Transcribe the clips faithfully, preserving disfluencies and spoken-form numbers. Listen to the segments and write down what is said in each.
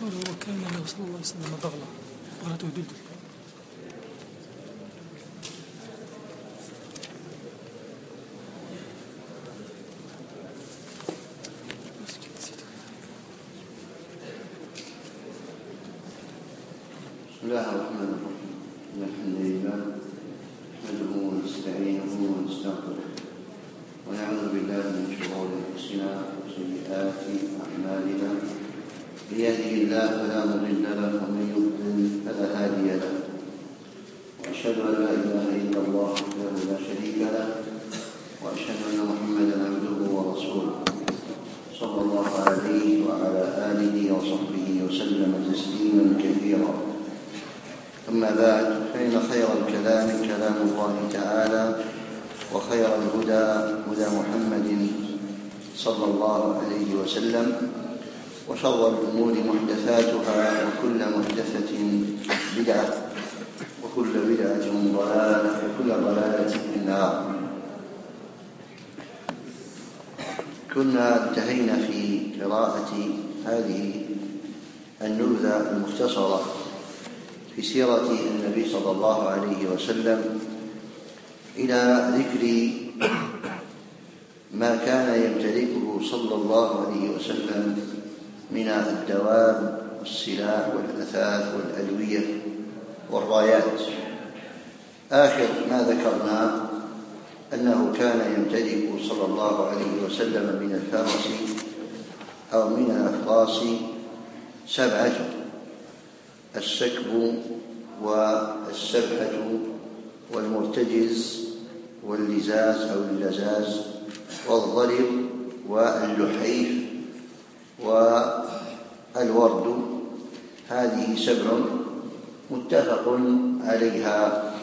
قال وكان النبي صلى الله عليه وسلم بغلة بغلته دلدل. بسم الله الرحمن الرحيم. إن الحمد لله نحمده ونستعينه ونستغفره ونعوذ بالله من شرور أنفسنا وسيئات أعمالنا. من يهده الله فلا مضل له ومن يضلل فلا هادي له، وأشهد أن لا إله إلا الله وحده لا شريك له، وأشهد أن محمدا عبده ورسوله صلى الله عليه وعلى آله وصحبه وسلم تسليما كثيرا. أما بعد، فإن خير الكلام كلام الله تعالى، وخير الهدى هدى محمد صلى الله عليه وسلم، وشر الأمور محدثاتها، وكل محدثة بدعة، وكل بدعة ضلالة، وكل ضلالة في النار. كنا انتهينا في قراءة هذه النبذة المختصرة في سيرة النبي صلى الله عليه وسلم إلى ذكر ما كان يمتلكه صلى الله عليه وسلم من الدواب والسلاح والأثاث والألوية والرايات. آخر ما ذكرنا أنه كان يمتلك صلى الله عليه وسلم من الفرس أو من الأفراس سبعة: السكب والسبحة والمرتجز واللزاز أو اللزاز والضرب واللحيف والورد. هذه سبع متفق عليها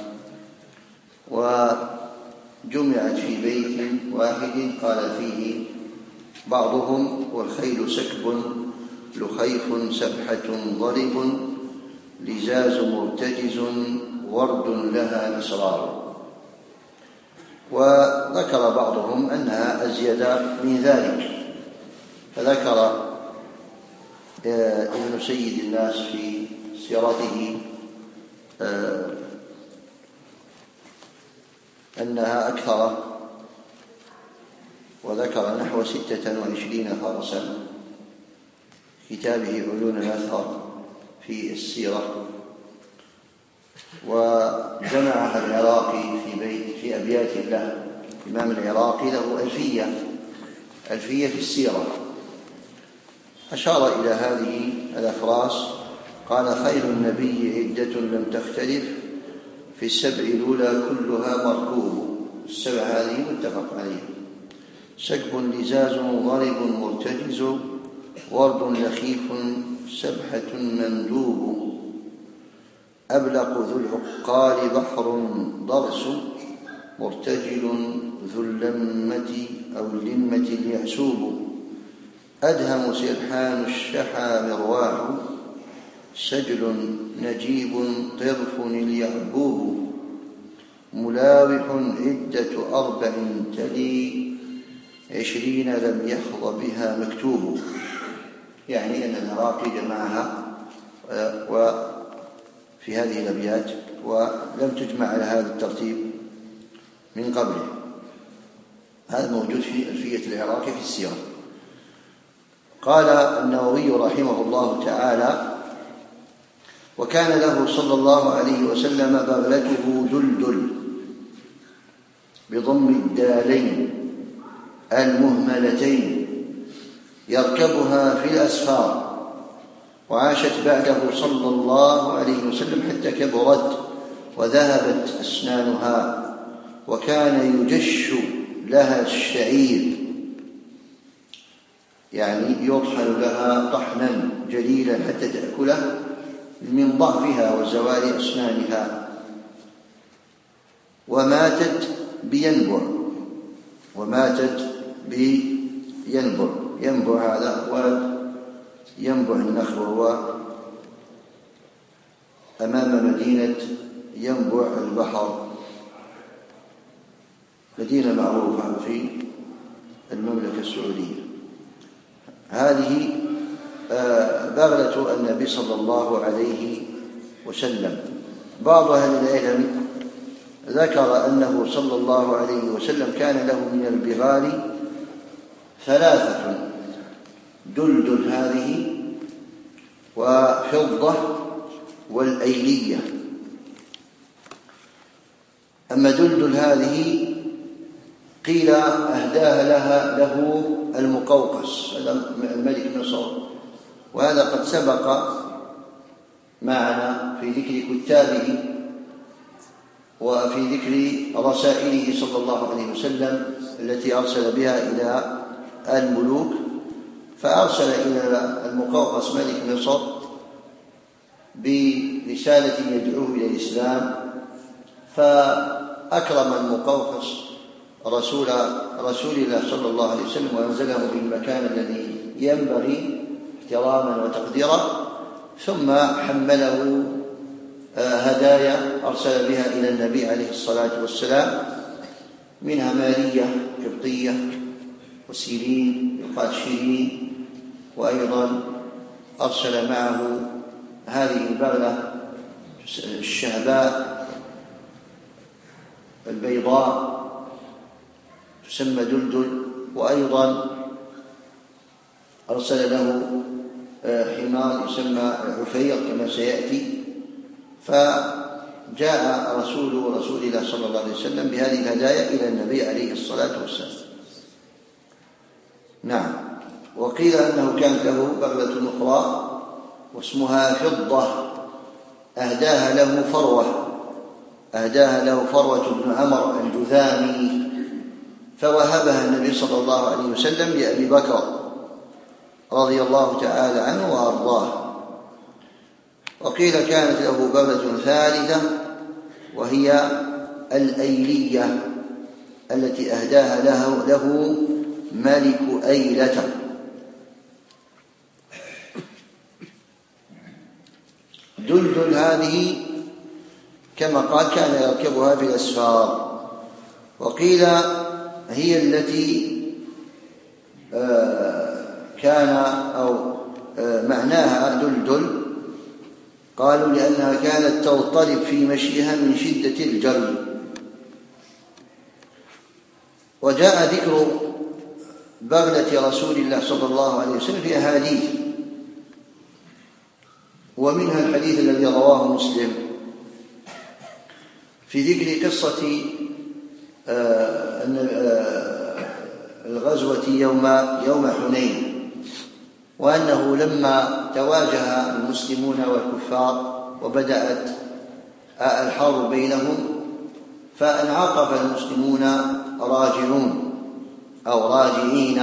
وجمعت في بيت واحد قال فيه بعضهم: والخيل سكب لخيف سبحة ضرب لزاز مرتجز ورد لها إسرار. وذكر بعضهم أنها أزيد من ذلك، فذكر ابن سيد الناس في سيرته أنها أكثر، وذكر نحو ستة وعشرين فرسا، كتابه عيون الأثر في السيرة. وجمعها العراقي في بيت في أبيات له. الإمام العراقي له ألفية ألفية في السيرة، أشار إلى هذه الأفراس. قال: خيل النبي عدة لم تختلف في السبع الأولى كلها مركوب. السبع هذه متفق عليه: سكب لزاز ضرب مرتجز ورد لخيف سبحة مندوب أبلق ذو العقال بحر ضرس مرتجل ذو اللمة أو اللمة اليعسوب أدهم سرحان الشحى مرواح سجل نجيب طرف اليعبوب ملاوح عدة أربع تلي عشرين لم يخض بها مكتوب. يعني أن العراقي جمعها وفي هذه الأبيات، ولم تجمع على هذا الترتيب من قبله. هذا موجود في ألفية العراقي في السيرة. قال النووي رحمه الله تعالى: وكان له صلى الله عليه وسلم بغلته دلدل بضم الدالين المهملتين يركبها في الأسفار، وعاشت بعده صلى الله عليه وسلم حتى كبرت وذهبت أسنانها، وكان يجش لها الشعير، يعني يطحن لها طحنا جليلا حتى تأكله من ضعفها وزوال أسنانها. وماتت بينبع وماتت بينبع ينبع هذا واد ينبع النخل، وهو أمام مدينة ينبع البحر، مدينة معروفة في المملكة السعودية. هذه بغلة النبي صلى الله عليه وسلم. بعض أهل العلم ذكر أنه صلى الله عليه وسلم كان له من البغال ثلاثة: دلدل هذه، وفضة، والأيلية. أما دلدل هذه قيل أهداها لها له المقوقس الملك مصر، وهذا قد سبق معنا في ذكر كتابه وفي ذكر رسائله صلى الله عليه وسلم التي أرسل بها إلى الملوك. فأرسل إلى المقوقس ملك مصر برسالة يدعوه إلى الإسلام، فأكرم المقوقس رسول رسول الله صلى الله عليه وسلم وأنزله بالمكان الذي ينبغي احتراما وتقديرا، ثم حمله هدايا أرسل بها إلى النبي عليه الصلاة والسلام، منها مالية قبطية وسيرين يقال شيرين، وأيضا أرسل معه هذه البغلة الشهباء البيضاء تسمى دلدل، وأيضا أرسل له حمار يسمى عفير كما سيأتي. فجاء رسول رسول الله صلى الله عليه وسلم بهذه الهدايا إلى النبي عليه الصلاة والسلام. نعم. وقيل أنه كانت له بغلة أخرى واسمها فضة أهداها له فروة أهداها له فروة بن عمر الجذامي، فوهبها النبي صلى الله عليه وسلم لأبي بكر رضي الله تعالى عنه وأرضاه. وقيل كانت له بغلة ثالثة وهي الأيلية التي أهداها له, له ملك أيلة. دلدل هذه كما قال كان يركبها في الأسفار. وقيل هي التي كان أو معناها دلدل قالوا لأنها كانت تضطرب في مشيها من شدة الجري. وجاء ذكر بغلة رسول الله صلى الله عليه وسلم في أحاديث، ومنها الحديث الذي رواه مسلم في ذكر قصة الغزوة يوم يوم حنين، وأنه لما تواجه المسلمون والكفار وبدأت الحرب بينهم فانعطف المسلمون راجعون أو راجعين،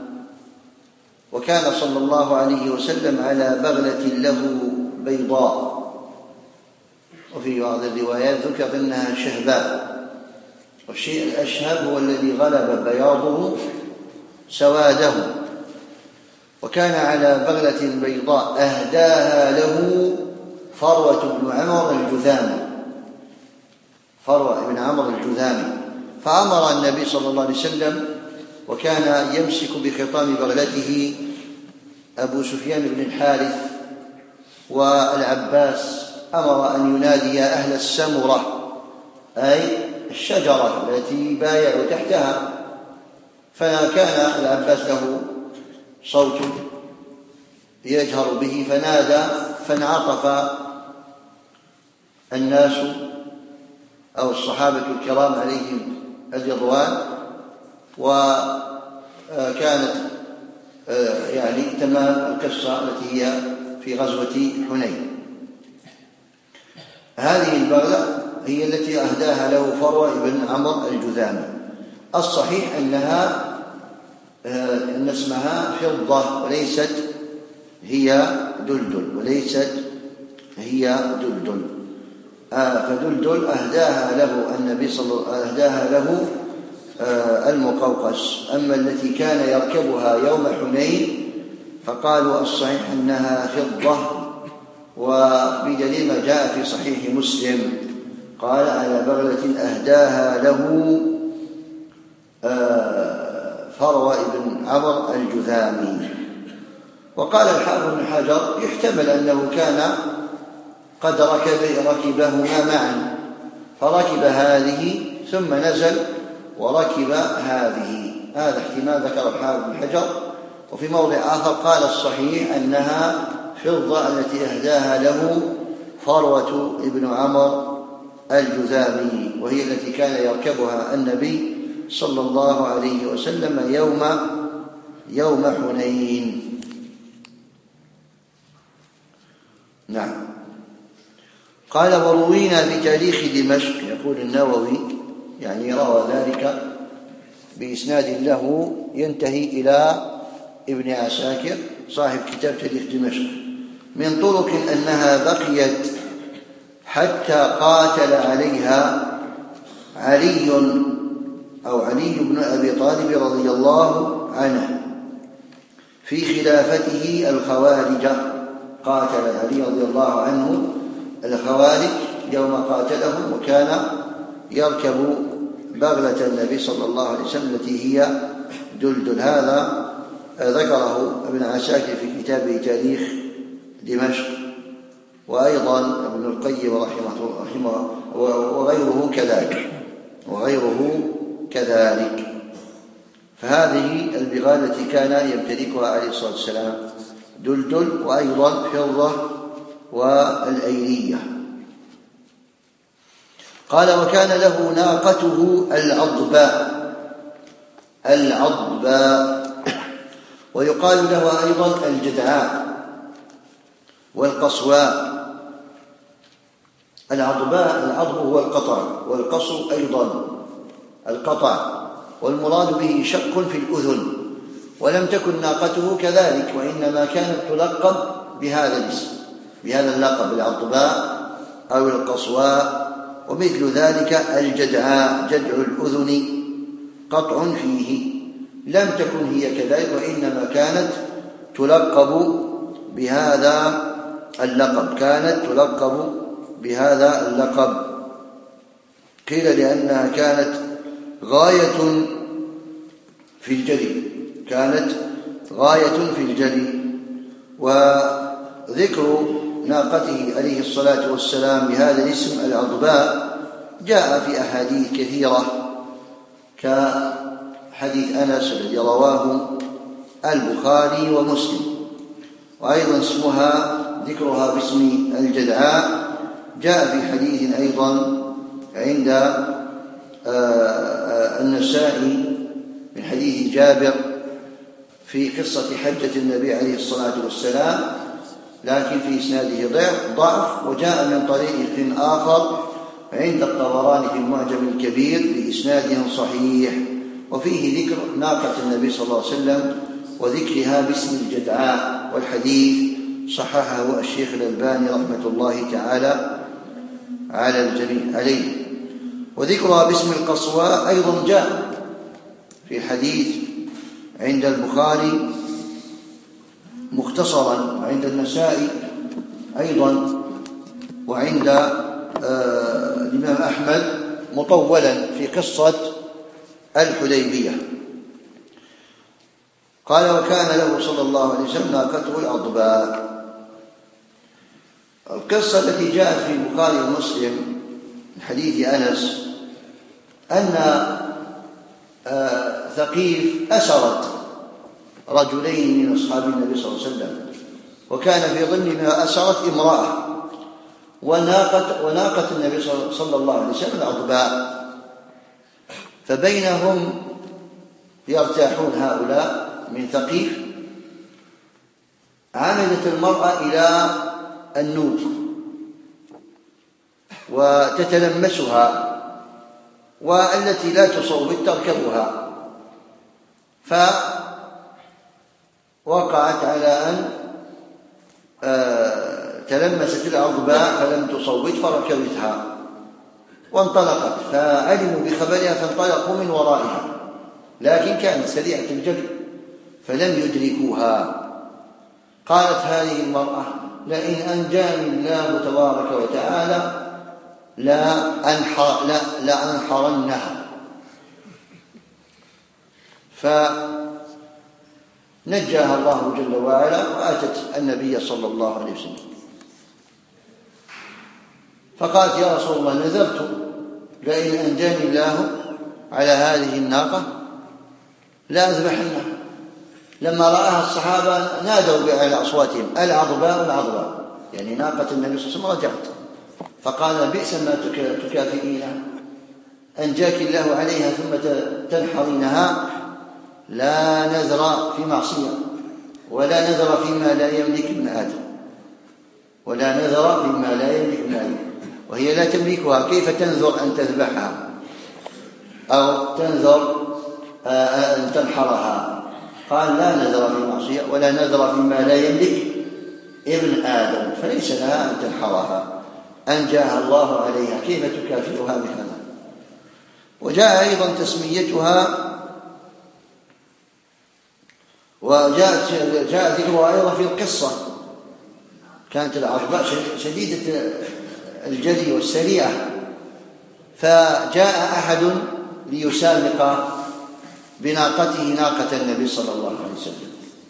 وكان صلى الله عليه وسلم على بغلة له بيضاء، وفي بعض الروايات ذكر أنها شهباء، والشيء الأشهب هو الذي غلب بياضه سواده. وكان على بغلة بيضاء أهداها له فروة بن عمر الجذامي فروة بن عمر الجذامي فأمر النبي صلى الله عليه وسلم، وكان يمسك بخطام بغلته أبو سفيان بن الحارث والعباس، أمر أن ينادي أهل السمرة أي الشجرة التي بايعوا تحتها، فكان العباس له صوت يجهر به فنادى، فانعطف الناس أو الصحابة الكرام عليهم الرضوان، وكانت يعني تمام القصة التي هي في غزوة حنين. هذه البغلة هي التي أهداها له فروة بن عمر الجذامي. الصحيح أنها أن اسمها فضة وليست هي دلدل وليست هي دلدل آه فدلدل أهداها له النبي صلى الله عليه وسلم أهداها له آه المقوقس. أما التي كان يركبها يوم حنين فقالوا الصحيح أنها فضة، وبدليل ما جاء في صحيح مسلم قال على بغلة أهداها له آه فروة بن عمر الجذامي. وقال الحافظ بن حجر يحتمل أنه كان قد ركب ركبهما معا، فركب هذه ثم نزل وركب هذه، هذا احتمال ذكر الحافظ بن حجر. وفي موضع آخر قال الصحيح أنها فضة التي أهداها له فروة ابن عمر الجذامي، وهي التي كان يركبها النبي صلى الله عليه وسلم يوم يوم حنين. نعم. قال وروينا في تاريخ دمشق، يقول النووي يعني روى ذلك بإسناد له ينتهي إلى ابن عساكر صاحب كتاب تاريخ دمشق، من طرق أنها بقيت حتى قاتل عليها علي أو علي بن أبي طالب رضي الله عنه في خلافته الخوارج، قاتل علي رضي الله عنه الخوارج يوم قاتلهم، وكان يركب بغلة النبي صلى الله عليه وسلم التي هي دلدل. هذا ذكره ابن عساكر في كتابه تاريخ دمشق، وأيضا ابن القيم رحمه رحمه وغيره كذلك وغيره كذلك. فهذه البغال التي كان يمتلكها عليه الصلاة والسلام دلدل، وأيضا فضة والأيلية. قال وكان له ناقته العضباء العضباء ويقال له أيضا الجدعاء والقصواء. العضباء العضب هو القطع، والقصو أيضا القطع، والمراد به شق في الأذن، ولم تكن ناقته كذلك، وإنما كانت تلقب بهذا الاسم بهذا اللقب العضباء أو القصواء. ومثل ذلك الجدعاء جدع الأذن قطع فيه، لم تكن هي كذلك، وإنما كانت تلقب بهذا اللقب كانت تلقب بهذا اللقب قيل لأنها كانت غاية في الجري كانت غاية في الجري. وذكر ناقته عليه الصلاة والسلام بهذا الاسم العضباء جاء في أحاديث كثيرة، كحديث أنس الذي رواه البخاري ومسلم. وأيضا اسمها ذكرها باسم الجدعاء جاء في حديث أيضا عند النسائي من حديث جابر في قصة حجة النبي عليه الصلاة والسلام، لكن في إسناده ضعف. وجاء من طريق آخر عند الطبراني في المعجم الكبير بإسناد صحيح، وفيه ذكر ناقة النبي صلى الله عليه وسلم وذكرها باسم الجدعاء، والحديث صححه الشيخ الألباني رحمة الله تعالى على الجميع عليه. وذكرها باسم القصواء أيضا جاء في حديث عند البخاري مختصرا، وعند النسائي أيضا، وعند آه الإمام أحمد مطولا في قصة الحديبية. قال وكان له صلى الله عليه وسلم ناقته العضباء. القصة التي جاءت في البخاري ومسلم من حديث أنس أن آه ثقيف أسرت رجلين من أصحاب النبي صلى الله عليه وسلم، وكان في ضمنها أسرت امرأة وناقة, وناقة النبي صلى الله عليه وسلم العضباء. فبينهم يرتاحون هؤلاء من ثقيف، عمدت المرأة إلى النوق وتتلمسها، والتي لا تصوت تركبها، فوقعت على أن تلمست العضباء فلم تصوت فركبتها وانطلقت، فعلموا بخبرها فانطلقوا من ورائها، لكن كانت سريعة الجري فلم يدركوها. قالت هذه المرأة لئن أنجاني الله تبارك وتعالى لا أنحر لا لأنحرنها. نجاها الله جل وعلا وآتت النبي صلى الله عليه وسلم، فقالت يا رسول الله نذرت لئن أنجاني الله على هذه الناقة لا أذبحنها. لما رآها الصحابة نادوا على أصواتهم العضباء العضباء، يعني ناقة النبي صلى الله عليه وسلم رجعت، فقال بئس ما تكافئينها، أنجاك الله عليها ثم تنحرينها. لا نذر في معصية ولا نذر فيما لا يملك ابن آدم، ولا نذر فيما لا يملك ابن آدم، وهي لا تملكها، كيف تنذر أن تذبحها أو تنذر أن تنحرها؟ قال لا نذر في معصية ولا نذر فيما لا يملك ابن آدم، فليس لها أن تنحرها، أنجاها الله عليها، كيف تكافئها بهذا؟ وجاء أيضا تسميتها، وجاءت جاء ذكرها أيضا في القصة. كانت العضباء شديدة الجري والسريعة، فجاء أحد ليسابق بناقته ناقة النبي صلى الله عليه وسلم،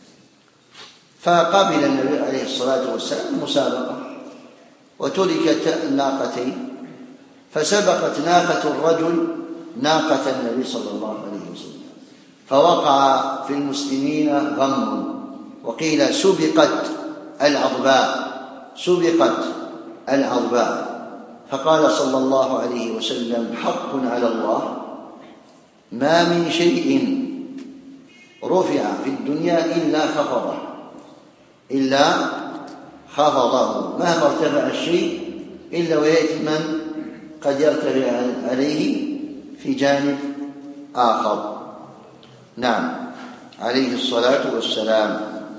فقبل النبي عليه الصلاة والسلام المسابقة وتركت الناقتين، فسبقت ناقة الرجل ناقة النبي صلى الله عليه وسلم، فوقع في المسلمين غم، وقيل سبقت العضباء سبقت العضباء فقال صلى الله عليه وسلم حق على الله ما من شيء رفع في الدنيا إلا خفضه إلا خفضه مهما ارتفع الشيء إلا ويأتي من قد يرتفع عليه في جانب آخر. نعم عليه الصلاة والسلام.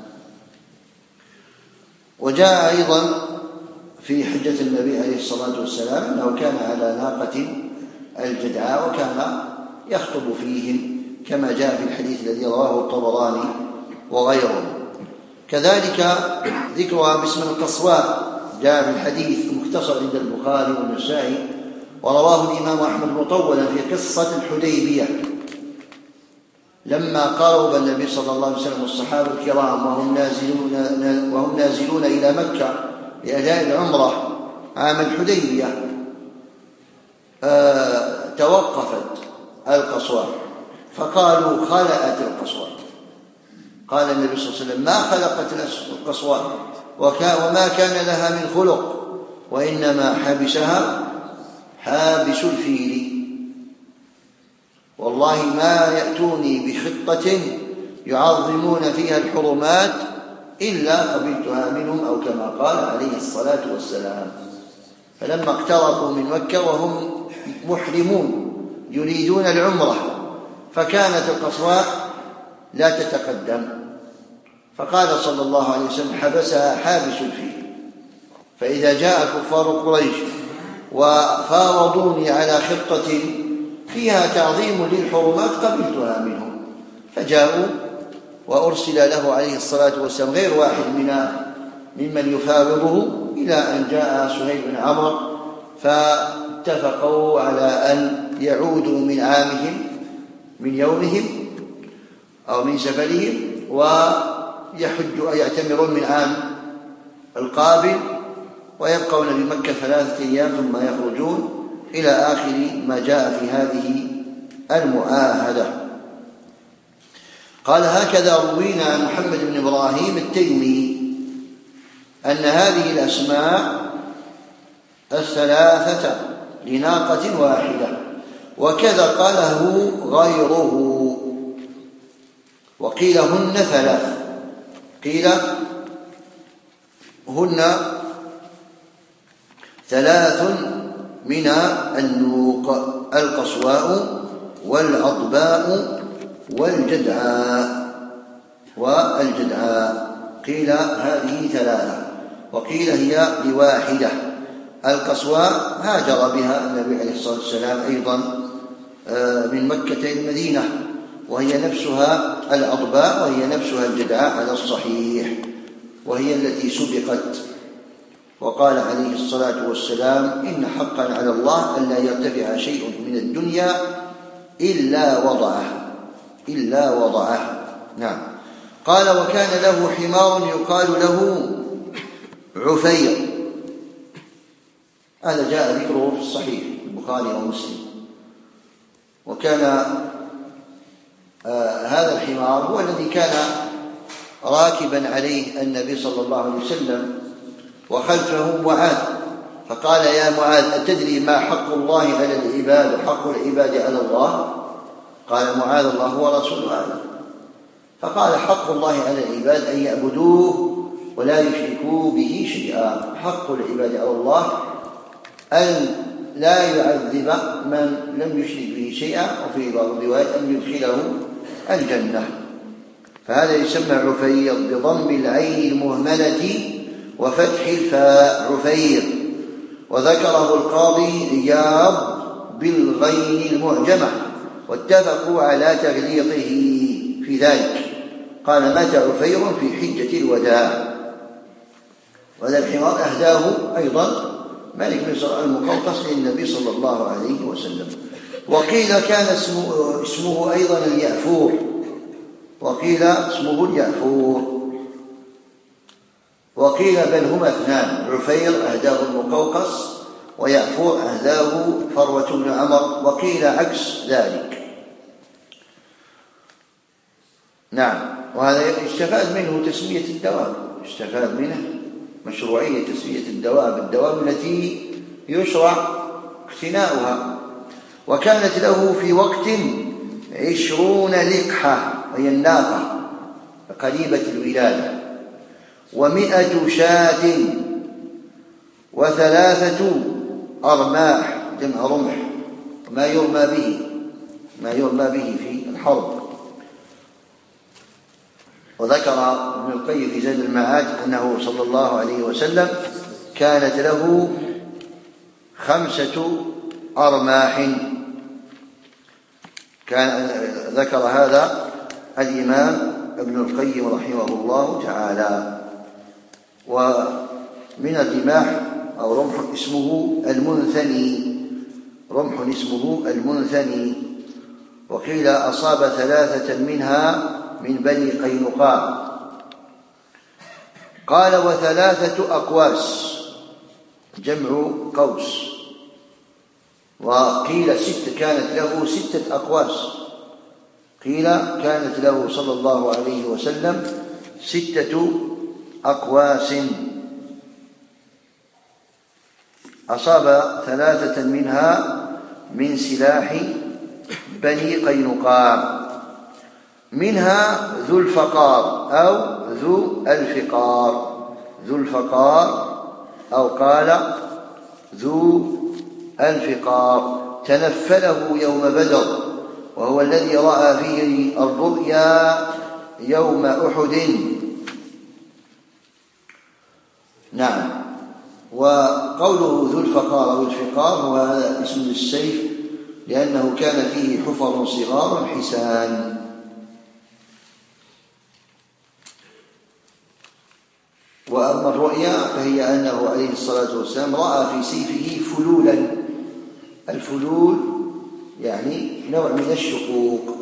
وجاء أيضا في حجة النبي عليه الصلاة والسلام أنه كان على ناقة الجدعاء وكان يخطب فيهم كما جاء في الحديث الذي رواه الطبراني وغيره. كذلك ذكرها باسم القصواء جاء في الحديث المختصر عند البخاري والنسائي، ورواه الإمام أحمد مطولا في قصة الحديبية لما قارب النبي صلى الله عليه وسلم والصحابة الكرام وهم نازلون, وهم نازلون إلى مكة لأداء العمرة عام الحديبية، آه توقفت القصواء فقالوا خلأت القصواء. قال النبي صلى الله عليه وسلم ما خلقت القصواء وما كان لها من خلق، وإنما حبسها حابس الفيل، والله ما يأتوني بخطة يعظمون فيها الحرمات إلا قبلتها منهم، أو كما قال عليه الصلاة والسلام. فلما اقتربوا من مكة وهم محرمون يريدون العمرة فكانت القصواء لا تتقدم، فقال صلى الله عليه وسلم حبسها حابس الفيل، فإذا جاء كفار قريش وفاوضوني على خطة فيها تعظيم للحرمات قبلتها منهم، فجاءوا وأرسل له عليه الصلاة والسلام غير واحد من ممن يفاوضه إلى أن جاء سهيل بن عمرو، فاتفقوا على أن يعودوا من عامهم من يومهم أو من سفرهم ويحجوا يعتمرون من عام القابل ويبقون بمكة ثلاثة أيام ثم يخرجون إلى آخر ما جاء في هذه المؤاهدة. قال هكذا روينا عن محمد بن إبراهيم التيمي أن هذه الأسماء الثلاثة لناقة واحدة، وكذا قاله غيره، وقيل هن ثلاث، قيل هن ثلاث من النوق القصواء والعضباء والجدعاء والجدعاء قيل هذه ثلاثة، وقيل هي لواحدة. القصواء هاجر بها النبي عليه الصلاة والسلام أيضا من مكة إلى المدينة، وهي نفسها العضباء وهي نفسها الجدعاء على الصحيح، وهي التي سبقت. وقال عليه الصلاة والسلام إن حقا على الله أن لا يرتفع شيء من الدنيا إلا وضعه إلا وضعه. نعم. قال: وكان له حمار يقال له عفير. هذا جاء ذكره في الصحيح البخاري ومسلم. وكان آه هذا الحمار هو الذي كان راكبا عليه النبي صلى الله عليه وسلم وخلفه معاذ، فقال: يا معاذ، أتدري ما حق الله على العباد وحق العباد على الله؟ قال معاذ: الله ورسوله أعلم. فقال: حق الله على العباد أن يعبدوه ولا يشركوا به شيئا. حق العباد على الله أن لا يعذب من لم يشرك به شيئا، وفي بعض الروايات أن يدخله الجنة. فهذا يسمى عفير بضم العين المهملة وفتح الفاء، عفير. وذكره القاضي إياض بالغين المعجمة، واتفقوا على تغليطه في ذلك. قال: مات عفير في حجة الوداع. وهذا الحمار أهداه أيضا مالك بن المقوقص للنبي صلى الله عليه وسلم. وقيل كان اسمه, اسمه أيضا اليأفور، وقيل اسمه اليأفور، وقيل بل هما اثنان: عفير أهداه المقوقص، ويأفور أهداه فروة بن عمر، وقيل عكس ذلك. نعم. وهذا يستفاد منه تسمية الدواب، يستفاد منه مشروعية تسمية الدواب الدواب التي يشرع اقتناؤها. وكانت له في وقت عشرون لقحة، وهي الناقة قريبة الولادة، ومئة شاة، وثلاثة أرماح جمع رمح، ما يرمى به ما يرمى به في الحرب. وذكر ابن القيم في زاد المعاد أنه صلى الله عليه وسلم كانت له خمسة أرماح. كان ذكر هذا الإمام ابن القيم رحمه الله تعالى. ومن الرماح أو رمح اسمه المنثني، رمح اسمه المنثني. وقيل أصاب ثلاثة منها من بني قينقاع. قال: وثلاثة أقواس جمع قوس. وقيل ست، كانت له ستة أقواس. قيل كانت له صلى الله عليه وسلم ستة أقواس، أصاب ثلاثة منها من سلاح بني قينقاع. منها ذو الفقار أو ذو الفقار، ذو الفقار أو قال ذو الفقار، تنفله يوم بدر، وهو الذي رأى فيه الرؤيا يوم أحد. نعم. وقوله ذو الفقار أو الفقار هو هذا اسم السيف، لأنه كان فيه حفر صغار حسان. وأما الرؤيا فهي أنه عليه الصلاة والسلام رأى في سيفه فلولا. الفلول يعني نوع من الشقوق،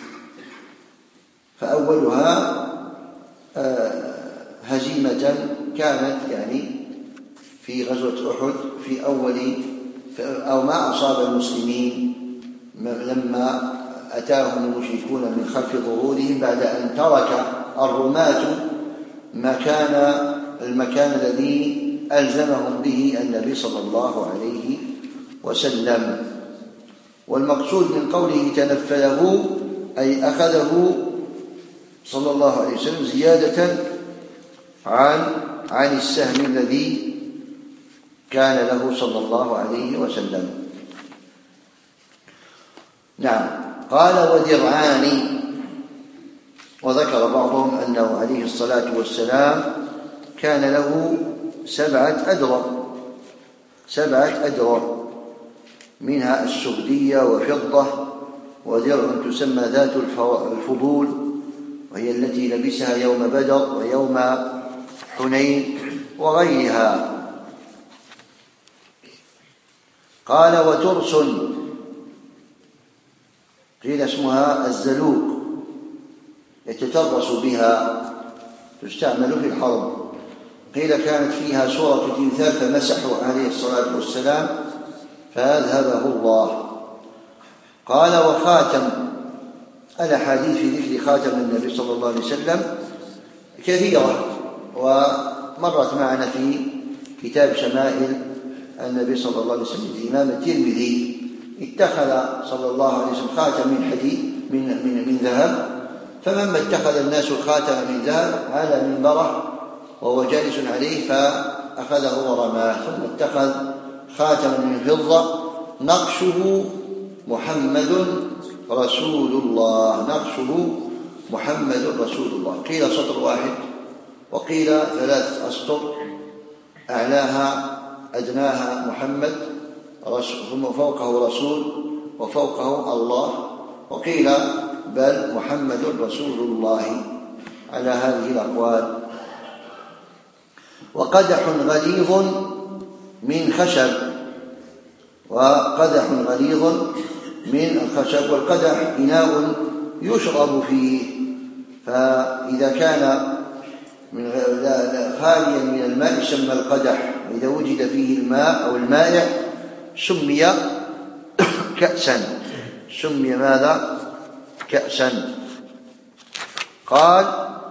فأولها هزيمة كانت يعني في غزوة أحد في أول أو ما أصاب المسلمين لما أتاهم المشركون من خلف ظهورهم بعد أن ترك الرماة مكان المكان الذي ألزمهم به النبي صلى الله عليه وسلم. والمقصود من قوله تنفله أي أخذه صلى الله عليه وسلم زيادة عن عن السهم الذي كان له صلى الله عليه وسلم. نعم. قال: ودرعان. وذكر بعضهم أنه عليه الصلاة والسلام كان له سبعة أدرع سبعة أدرع منها السردية وفضة، ودرع تسمى ذات الفضول، وهي التي لبسها يوم بدر ويوم حنين وغيرها. قال: وترس، قيل اسمها الزلوق، يتترس بها، تستعمل في الحرب. قيل كانت فيها سورة تمثال فمسحوا عليه الصلاة والسلام فأذهبه الله. قال: وخاتم. الأحاديث في ذكر خاتم النبي صلى الله عليه وسلم كثيرة، ومرت معنا في كتاب شمائل النبي صلى الله عليه وسلم الإمام الترمذي اتخذ صلى الله عليه وسلم خاتم من حديد من, من, من ذهب، فمما اتخذ الناس الخاتم من ذهب على منبره وهو جالس عليه فأخذه ورماه، ثم اتخذ خاتما من فضة نقشه محمد رسول الله، نقشه محمد رسول الله. قيل سطر واحد وقيل ثلاث أسطر، أعلاها أدناها محمد ثم فوقه رسول وفوقه الله، وقيل بل محمد رسول الله، على هذه الأقوال. وقدح غليظ من خشب، وقدح غليظ من الخشب، والقدح إناء يشرب فيه، فإذا كان من خاليا من الماء سمى القدح، إذا وجد فيه الماء أو المائع سمي كأسا، سمي ماذا؟ كأسا. قال: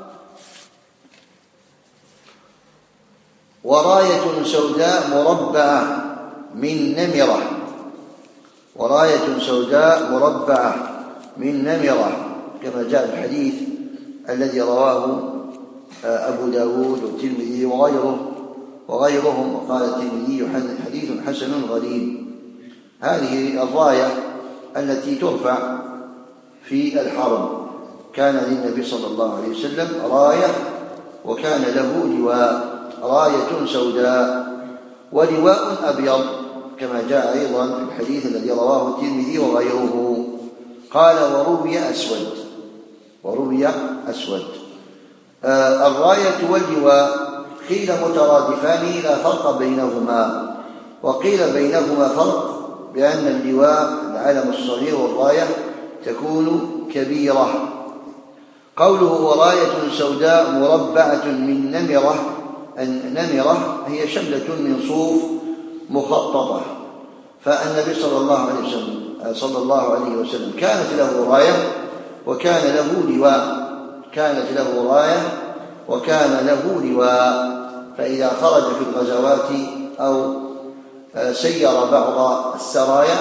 وراية سوداء مربعة من نمرة، وراية سوداء مربعة من نمرة، كما جاء في الحديث الذي رواه أبو داود والترمذي وغيره وغيرهم، وقال الترمذي حديث حسن غريب. هذه الراية التي ترفع في الحرم، كان للنبي صلى الله عليه وسلم راية وكان له لواء، راية سوداء ولواء أبيض، كما جاء أيضا في الحديث الذي رواه الترمذي وغيره. قال: وروي أسود، وروي أسود. آه الراية واللواء قيل مترادفان لا فرق بينهما، وقيل بينهما فرق بأن اللواء العلم الصغير والراية تكون كبيرة. قوله وراية سوداء مربعة من نمرة، النمرة هي شملة من صوف مخططة، فالنبي صلى الله عليه وسلم صلى الله عليه وسلم كانت له راية وكان له لواء، كانت له راية وكان له لواء، فإذا خرج في الغزوات أو سير بعض السرايا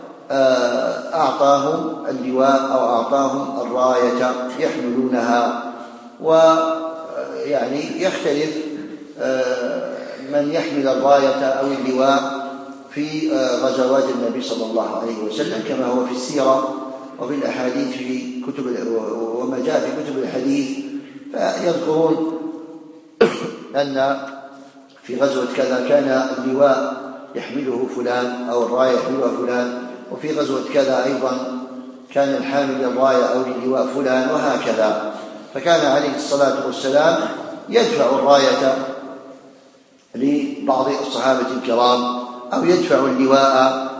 أعطاهم اللواء أو أعطاهم الراية يحملونها. ويعني يختلف من يحمل الراية أو اللواء في غزوات النبي صلى الله عليه وسلم، كما هو في السيرة وفي الأحاديث في كتب وما جاء في كتب الحديث، فيذكرون أن في غزوة كذا كان اللواء يحمله فلان أو الراية يحملها فلان، وفي غزوة كذا أيضا كان الحامل الراية أو اللواء فلان، وهكذا. فكان عليه الصلاة والسلام يدفع الراية لبعض الصحابة الكرام أو يدفع اللواء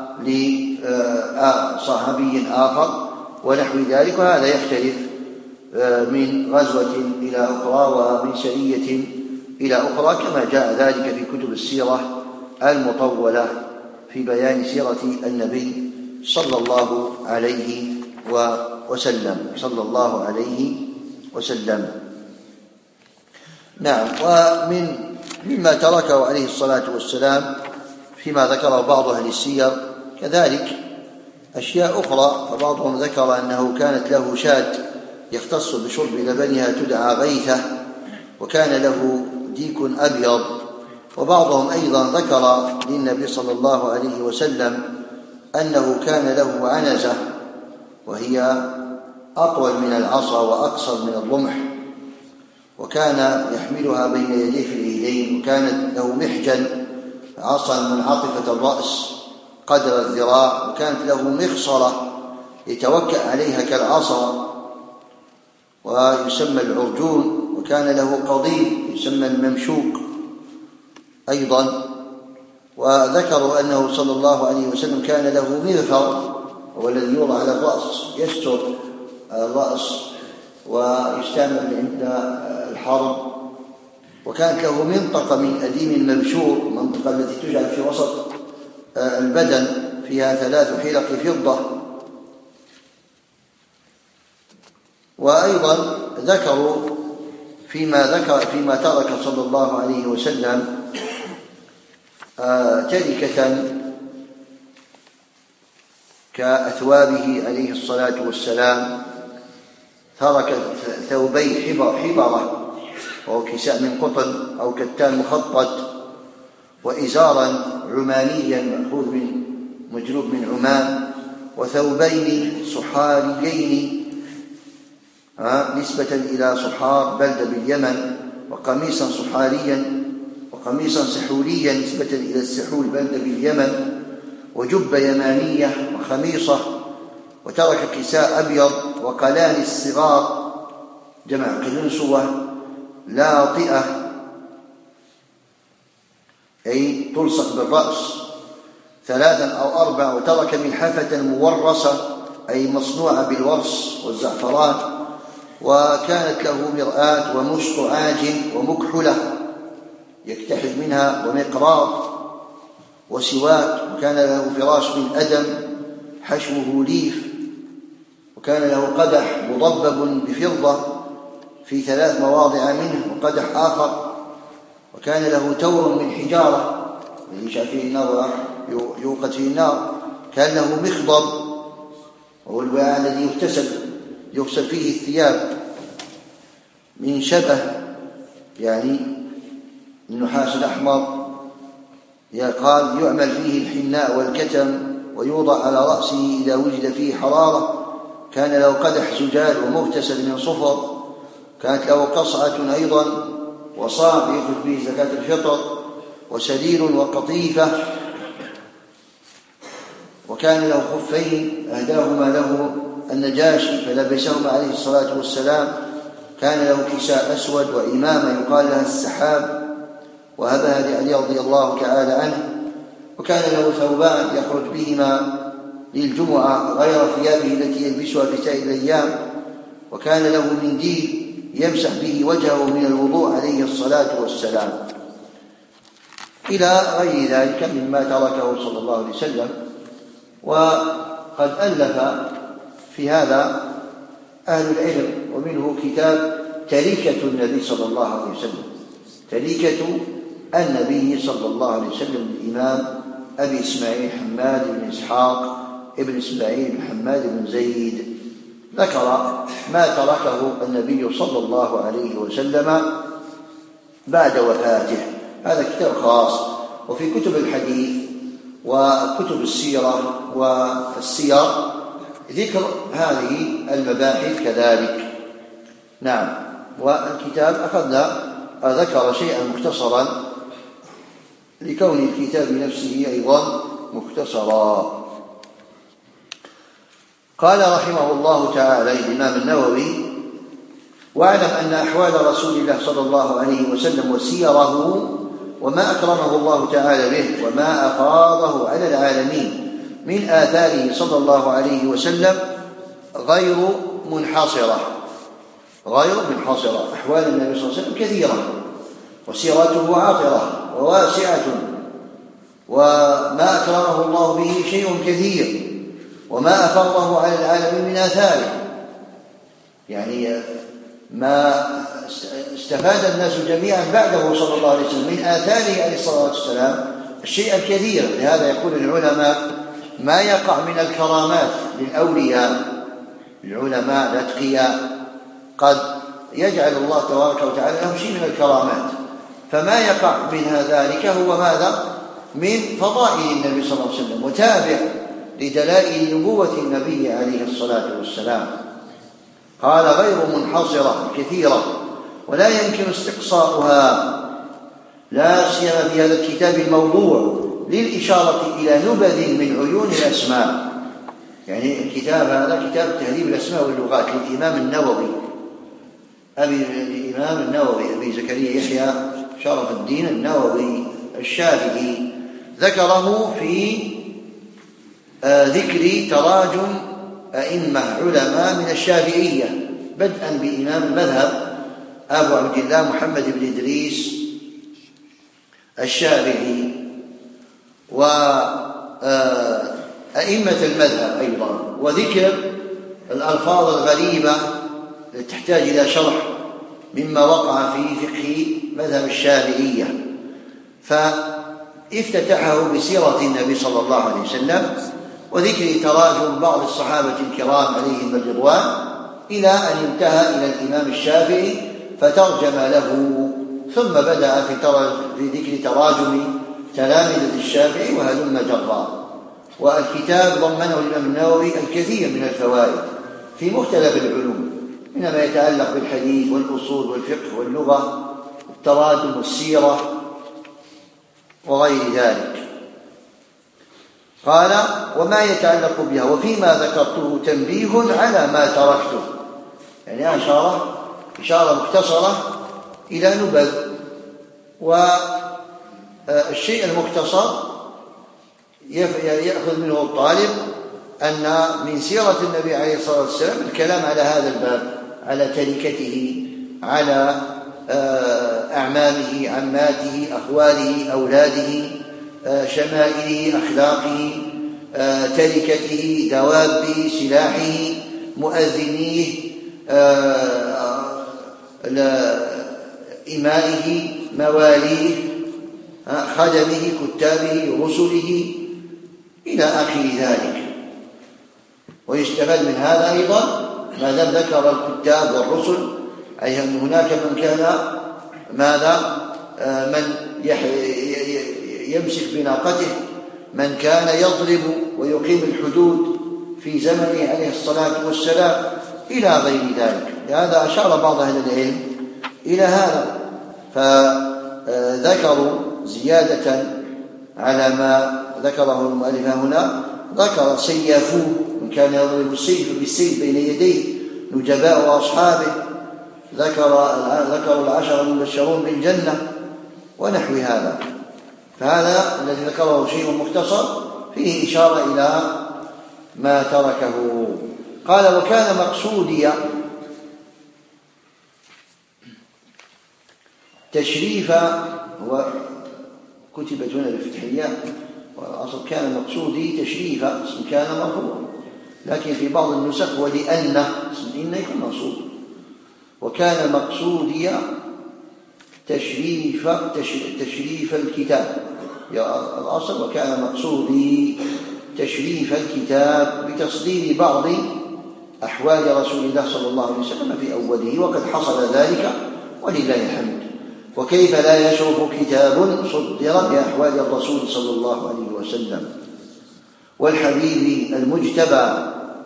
لصحابي آخر ونحو ذلك، وهذا يختلف من غزوة إلى أخرى ومن سرية إلى أخرى، كما جاء ذلك في كتب السيرة المطولة في بيان سيرة النبي صلى الله عليه وسلم صلى الله عليه وسلم. نعم. ومن مما تركه عليه الصلاة والسلام فيما ذكره بعض أهل السير كذلك أشياء أخرى، فبعضهم ذكر أنه كانت له شاة يختص بشرب لبنها تدعى غيثة، وكان له ديك أبيض. وبعضهم أيضا ذكر للنبي صلى الله عليه وسلم أنه كان له عنزة، وهي أطول من العصا وأقصر من الرمح، وكان يحملها بين يديه في اليدين، وكانت له محجن عصا منعطفة الرأس قدر الذراع، وكانت له مخصرة يتوكأ عليها كالعصا ويسمى العرجون، وكان له قضيب يسمى الممشوق أيضا. وذكروا أنه صلى الله عليه وسلم كان له مغفر، هو الذي يوضع على الرأس يستر الرأس ويستعمل عند الحرب، وكانت له منطقة من أديم المبشور، المنطقة التي تجعل في وسط البدن فيها ثلاث حلق فضة. وأيضا ذكروا فيما ذكر فيما ترك صلى الله عليه وسلم تركة كأثوابه عليه الصلاة والسلام، ترك ثوبي حبرة وهو كساء من قطن أو كتان مخطط، وإزارا عمانيا مأخوذ من مجلوب من عمان، وثوبين صحاريين نسبة إلى صحار بلدة باليمن، وقميصا صحاريا وقميصا سحوليا نسبة إلى السحول بلدة باليمن، وجبة يمانية وخميصة، وترك كساء أبيض وقلان الصغار جمع قلنسوة لاطئة أي تلصق بالرأس ثلاثا أو أربع، وترك ملحفة مورصة أي مصنوعة بالورص والزعفران، وكانت له مرآة ومشط عاجن ومكحلة يكتحل منها ومقراض وسواك، وكان له فراش من أدم حشوه ليف، وكان له قدح مضبب بفضة في ثلاث مواضع منه وقدح آخر، وكان له تور من حجارة يشعل فيه النار يوقد فيه النار، كان له مخضب وهو الوعاء الذي يغتسل يغسل فيه الثياب من شبه يعني النحاس الأحمر، قال يعمل فيه الحناء والكتم ويوضع على رأسه إذا وجد فيه حرارة، كان له قدح زجاج ومغتسل من صفر، كانت له قصعة أيضا وصاع يأخذ به زكاة الفطر، وسدير وقطيفة، وكان له خفين أهداهما له النجاشي فلبسهما عليه الصلاة والسلام، كان له كساء أسود وإمامة يقال لها السحاب وهبها لعلي رضي الله تعالى عنه، وكان له ثوبان يخرج بهما للجمعة غير ثيابه التي يلبسها في سائر الأيام، وكان له منديل يمسح به وجهه من الوضوء عليه الصلاة والسلام، إلى غير ذلك مما تركه صلى الله عليه وسلم. وقد ألف في هذا أهل العلم، ومنه كتاب تركة النبي صلى الله عليه وسلم، تركة النبي صلى الله عليه وسلم الإمام أبي إسماعيل حماد بن إسحاق ابن إسماعيل بن حماد بن زيد، ذكر ما تركه النبي صلى الله عليه وسلم بعد وفاته. هذا كتاب خاص. وفي كتب الحديث وكتب السيرة والسير ذكر هذه المباحث كذلك. نعم. والكتاب أخذنا ذكر شيئا مختصرا لكون الكتاب نفسه أيضا مختصرا. قال رحمه الله تعالى الإمام النووي: واعلم أن أحوال رسول الله صلى الله عليه وسلم وسيره وما أكرمه الله تعالى به وما أفاضه على العالمين من آثاره صلى الله عليه وسلم غير منحصرة غير منحصرة أحوال النبي صلى الله عليه وسلم كثيرة، وسيرته عاطرة وواسعة، وما أكرمه الله به شيء كثير، وما أفاضه على العالمين من آثاره، يعني ما استفاد الناس جميعا بعده صلى الله عليه وسلم من آثاره عليه الصلاة والسلام الشيء الكثير. لهذا يقول العلماء: ما يقع من الكرامات للأولياء العلماء الأتقياء قد يجعل الله تبارك وتعالى لهم شيء من الكرامات، فما يقع من ذلك هو ماذا؟ من فضائل النبي صلى الله عليه وسلم وتابع لدلائل نبوة النبي عليه الصلاة والسلام. قال: غير منحصرة كثيرة ولا يمكن استقصاؤها، لا سيما في هذا الكتاب الموضوع للإشارة إلى نبذ من عيون الأسماء. يعني الكتاب هذا كتاب تهذيب الأسماء واللغات للإمام النووي أبي الإمام النووي أبي زكريا يحيى شرف الدين النووي الشافعي، ذكره في ذكر تراجم أئمة علماء من الشافعية بدءا بإمام المذهب أبو عبد الله محمد بن إدريس الشافعي، وأئمة المذهب أيضا، وذكر الألفاظ الغريبة التي تحتاج إلى شرح مما وقع في فقه مذهب الشافعية، فافتتحه بسيرة النبي صلى الله عليه وسلم وذكر تراجم بعض الصحابة الكرام عليهم الرضوان، إلى أن انتهى إلى الإمام الشافعي فترجم له، ثم بدأ في ذكر تراجم تلامذة الشافعي وهلم جرا. والكتاب ضمنه الإمام النووي الكثير من الفوائد في مختلف العلوم، منما يتعلق بالحديث والأصول والفقه واللغة والتراجم والسيرة وغير ذلك. قال: وما يتعلق بها وفيما ذكرته تنبيه على ما تركته، يعني أشار إشارة مختصرة إلى نبذ. والشيء المختصر يأخذ منه الطالب أن من سيرة النبي عليه الصلاة والسلام الكلام على هذا الباب، على تركته، على أعمامه، عماته، أخواله، أولاده، شمائله، أخلاقه، تركته، دوابه، سلاحه، مؤذنيه، إمائه، مواليه، خدمه، كتابه، رسله، إلى آخر ذلك. ويستفاد من هذا أيضا ما دام ذكر الكتاب والرسل، أي أن هناك من كان ماذا من يمسك بناقته، من كان يضرب ويقيم الحدود في زمنه عليه الصلاة والسلام، إلى غير ذلك. لهذا أشار بعض أهل العلم إلى هذا، فذكروا زيادة على ما ذكره المؤلف هنا. ذكر سيافوه، من كان يضرب السيف بالسيف بين يديه نجباء وأصحابه. ذكر ذكر العشر المبشرون بالجنة ونحو هذا. فهذا الذي ذكره شيء مختصر فيه إشارة إلى ما تركه. قال: وكان مقصودي تشريف، هو كتبت هنا بالفتحية، والأصل كان مقصودي تشريف، اسم كان مرفوع، لكن في بعض النسخ هو لأن اسم إن يكون منصوب. وكان مقصودي تشريف تشريف الكتاب، الأصل وكان مقصودي تشريف الكتاب بتصدير بعض أحوال رسول الله صلى الله عليه وسلم في أوله، وقد حصل ذلك ولله الحمد. وكيف لا يشرف كتاب صدر بأحوال الرسول صلى الله عليه وسلم. والحبيب المجتبى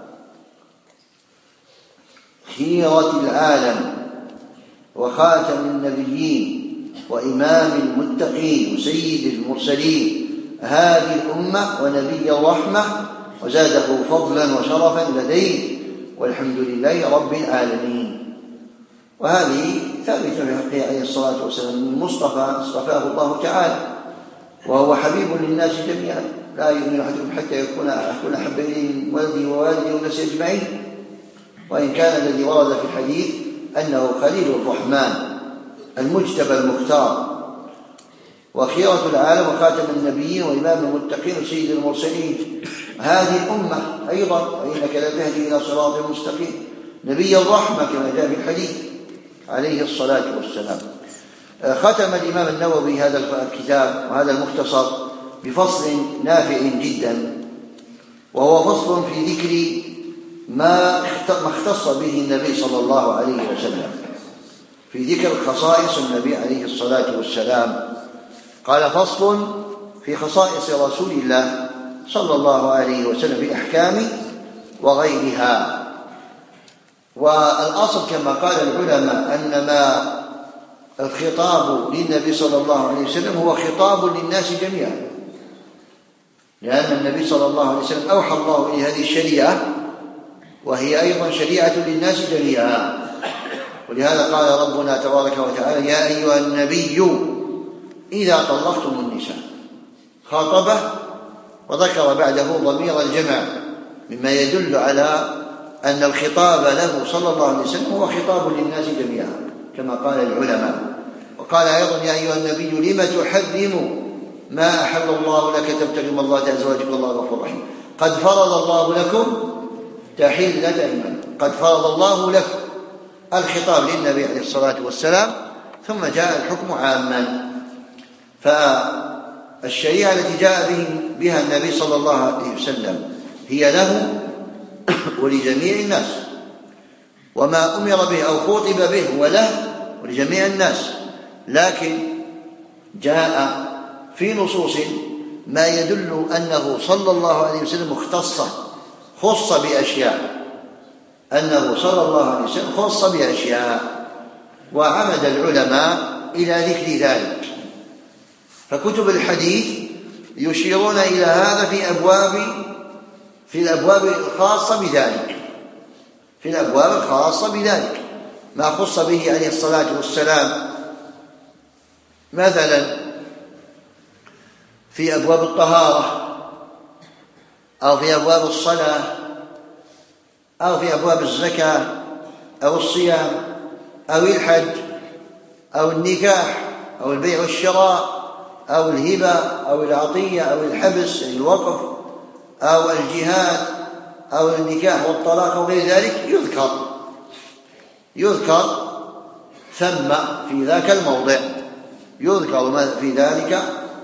خيرة العالم وخاتم النبيين وإمام المتقين وسيد المرسلين، هذه الأمة ونبي الرحمة، وزاده فضلا وشرفا لديه، والحمد لله رب العالمين. وهذه ثابتة في حقه عليه الصلاة والسلام، المصطفى اصطفاه الله تعالى، وهو حبيب للناس جميعا، لا يؤمن أحدكم حتى يكون أكون أحب إليه من ولدي ووالدي والناس أجمعين. وإن كان الذي ورد في الحديث أنه خليل الرحمن المجتبى المختار، وخيرة العالم وخاتم النبيين وإمام المتقين وسيد المرسلين، هذه الأمة أيضا، وإنك لا تهدي إلى صراط مستقيم، نبي الرحمة كما جاء في الحديث عليه الصلاة والسلام. ختم الإمام النووي هذا الكتاب وهذا المختصر بفصل نافع جدا، وهو فصل في ذكر ما اختص به النبي صلى الله عليه وسلم، في ذكر خصائص النبي عليه الصلاة والسلام. قال: فصل في خصائص رسول الله صلى الله عليه وسلم في الأحكام وغيرها. والأصل كما قال العلماء أن ما الخطاب للنبي صلى الله عليه وسلم هو خطاب للناس جميعا، لأن النبي صلى الله عليه وسلم أوحى الله إليه هذه الشريعة، وهي أيضا شريعة للناس جميعا. ولهذا قال ربنا تبارك وتعالى: يا أيها النبي إذا طلقتم النساء، خاطبه وذكر بعده ضمير الجمع، مما يدل على أن الخطاب له صلى الله عليه وسلم هو خطاب للناس جميعا كما قال العلماء. وقال أيضا يا أيها النبي لم تحرم ما أحل الله لك تبتغي مرضات أزواجك والله غفور رحيم. قد فرض الله لكم تحلة أيمانكم. قد فرض الله لكم الخطاب للنبي عليه الصلاة والسلام، ثم جاء الحكم عاما. فالشريعة التي جاء بها النبي صلى الله عليه وسلم هي له ولجميع الناس، وما أمر به أو خطب به هو له ولجميع الناس، لكن جاء في نصوص ما يدل أنه صلى الله عليه وسلم مختص خص بأشياء، أنه صلى الله عليه وسلم خص بأشياء، وعمد العلماء إلى ذكر ذلك. فكتب الحديث يشيرون إلى هذا في أبواب في الأبواب الخاصة بذلك في الأبواب الخاصة بذلك ما خص به عليه الصلاة والسلام، مثلا في أبواب الطهارة أو في أبواب الصلاة أو في أبواب الزكاة أو الصيام أو الحج أو النكاح أو البيع والشراء أو الهبة أو العطية أو الحبس الوقف أو الجهاد أو النكاح والطلاق وغير ذلك يذكر يذكر ثم في ذاك الموضع يذكر في ذلك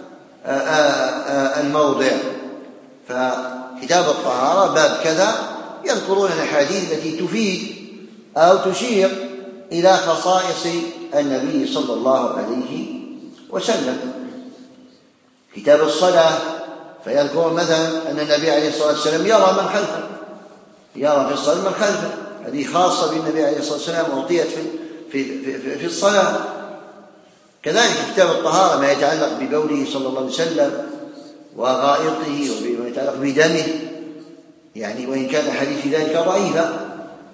الموضع. فكتاب الطهارة باب كذا يذكرون الأحاديث التي تفيد أو تشير إلى خصائص النبي صلى الله عليه وسلم. كتاب الصلاة فيذكر مثلا أن النبي عليه الصلاة والسلام يرى من خلفه يرى في الصلاة من خلفه، هذه خاصة بالنبي عليه الصلاة والسلام أعطيت في, في, في, في الصلاة. كذلك كتاب الطهارة ما يتعلق ببوله صلى الله عليه وسلم وغائطه وما يتعلق بدمه، يعني وإن كان حديث ذلك ضعيفا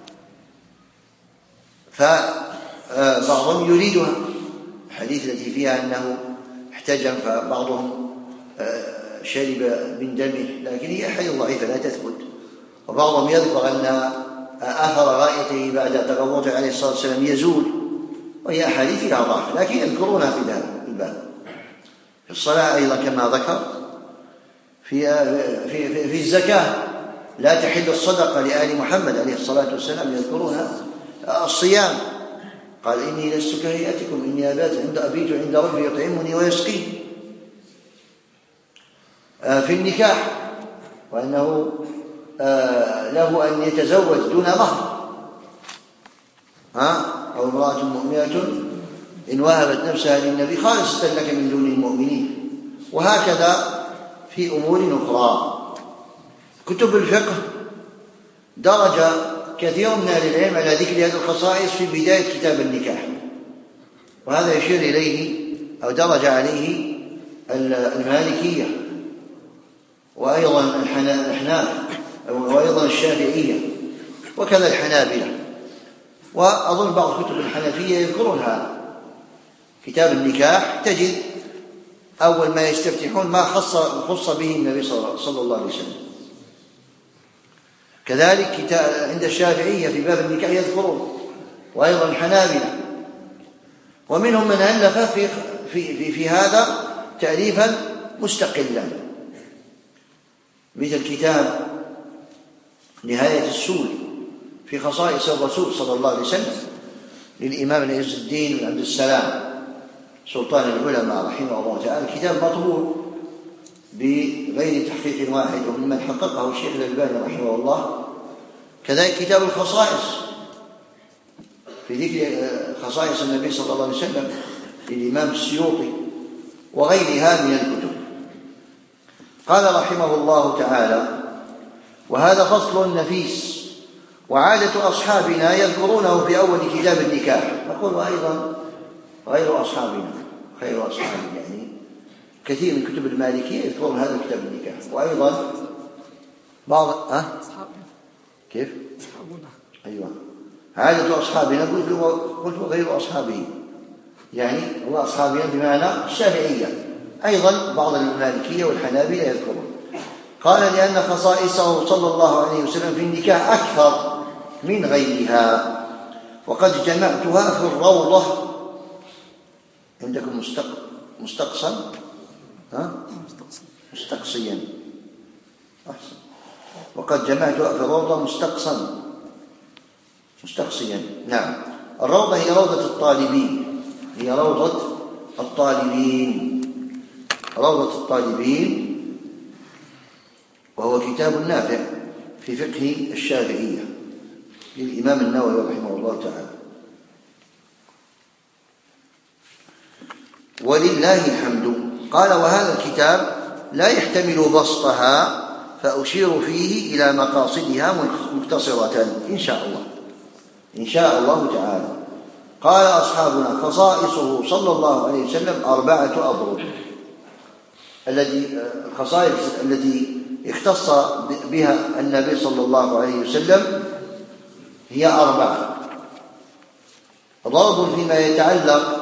فبعضهم يريدها الحديث التي فيها أنه احتجم فبعضهم شرب من دمه، لكن هي حديث ضعيفة لا تثبت. وبعضهم يذكر أن أثر غائطه بعد تغوطه عليه الصلاة والسلام يزول، وهي أحاديث فيها ضعف لكن يذكرونها في الباب. في الصلاة أيضا كما ذكر في, في, في, في الزكاة لا تحل الصدقة لآل محمد عليه الصلاة والسلام يذكرونها. الصيام قال إني لست كهيئتكم إني أبات عند أبيت عند ربي يطعمني ويسقين. في النكاح وأنه له أن يتزوج دون مهر ها أو امرأة مؤمنة إن وهبت نفسها للنبي خالصة لك من دون المؤمنين. وهكذا في أمور أخرى. كتب الفقه درج كثير من أهل العلم على ذكر هذه الخصائص في بداية كتاب النكاح، وهذا يشير إليه أو درج عليه المالكية وأيضا الأحناف وأيضا الشافعية وكذا الحنابلة، وأظن بعض كتب الحنفية يذكرون هذا. كتاب النكاح تجد أول ما يستفتحون ما خص, خص به النبي صلى الله عليه وسلم. كذلك كتاب عند الشافعية في باب النكاح يذكرون، وأيضا الحنابلة. ومنهم من ألف في, في, في, في هذا تأليفا مستقلا، مثل كتاب نهاية السول في خصائص الرسول صلى الله عليه وسلم للإمام عز الدين بن عبد السلام سلطان العلماء رحمه الله تعالى. الكتاب مطبوع بغير تحقيق واحد وممن حققه الشيخ الألباني رحمه الله. كذلك كتاب الخصائص في ذكر خصائص النبي صلى الله عليه وسلم للإمام السيوطي وغيرها من الكتب. قال رحمه الله تعالى: وهذا فصل نفيس وعادة أصحابنا يذكرونه في أول كتاب النكاح. نقول أيضا غير أصحابنا خير أصحابنا، يعني كثير من كتب المالكية يذكرون هذا كتاب النكاح. وأيضا بعض أه؟ كيف؟ أصحابنا. أيوة عادة أصحابنا قلت غير أصحابه، يعني هو أصحابنا بمعنى الشافعية. أيضا بعض المالكية والحنابلة يذكرون. قال: لأن خصائصه صلى الله عليه وسلم في النكاح أكثر من غيرها. وقد جمعتها في الروضة. عندكم مستق... مستقصا ها؟ مستقصيا أحسن. وقد جمعتها في الروضة مستقصا مستقصيا. نعم. الروضة هي روضة الطالبين هي روضة الطالبين روضة الطالبين وهو كتاب نافع في فقه الشافعية للإمام النووي رحمه الله تعالى. ولله الحمد. قال: وهذا الكتاب لا يحتمل بسطها، فأشير فيه إلى مقاصدها مختصرة إن شاء الله إن شاء الله تعالى. قال أصحابنا: خصائصه صلى الله عليه وسلم أربعة أضرب. الذي الخصائص التي اختص بها النبي صلى الله عليه وسلم هي أربعة. ضرب فيما يتعلق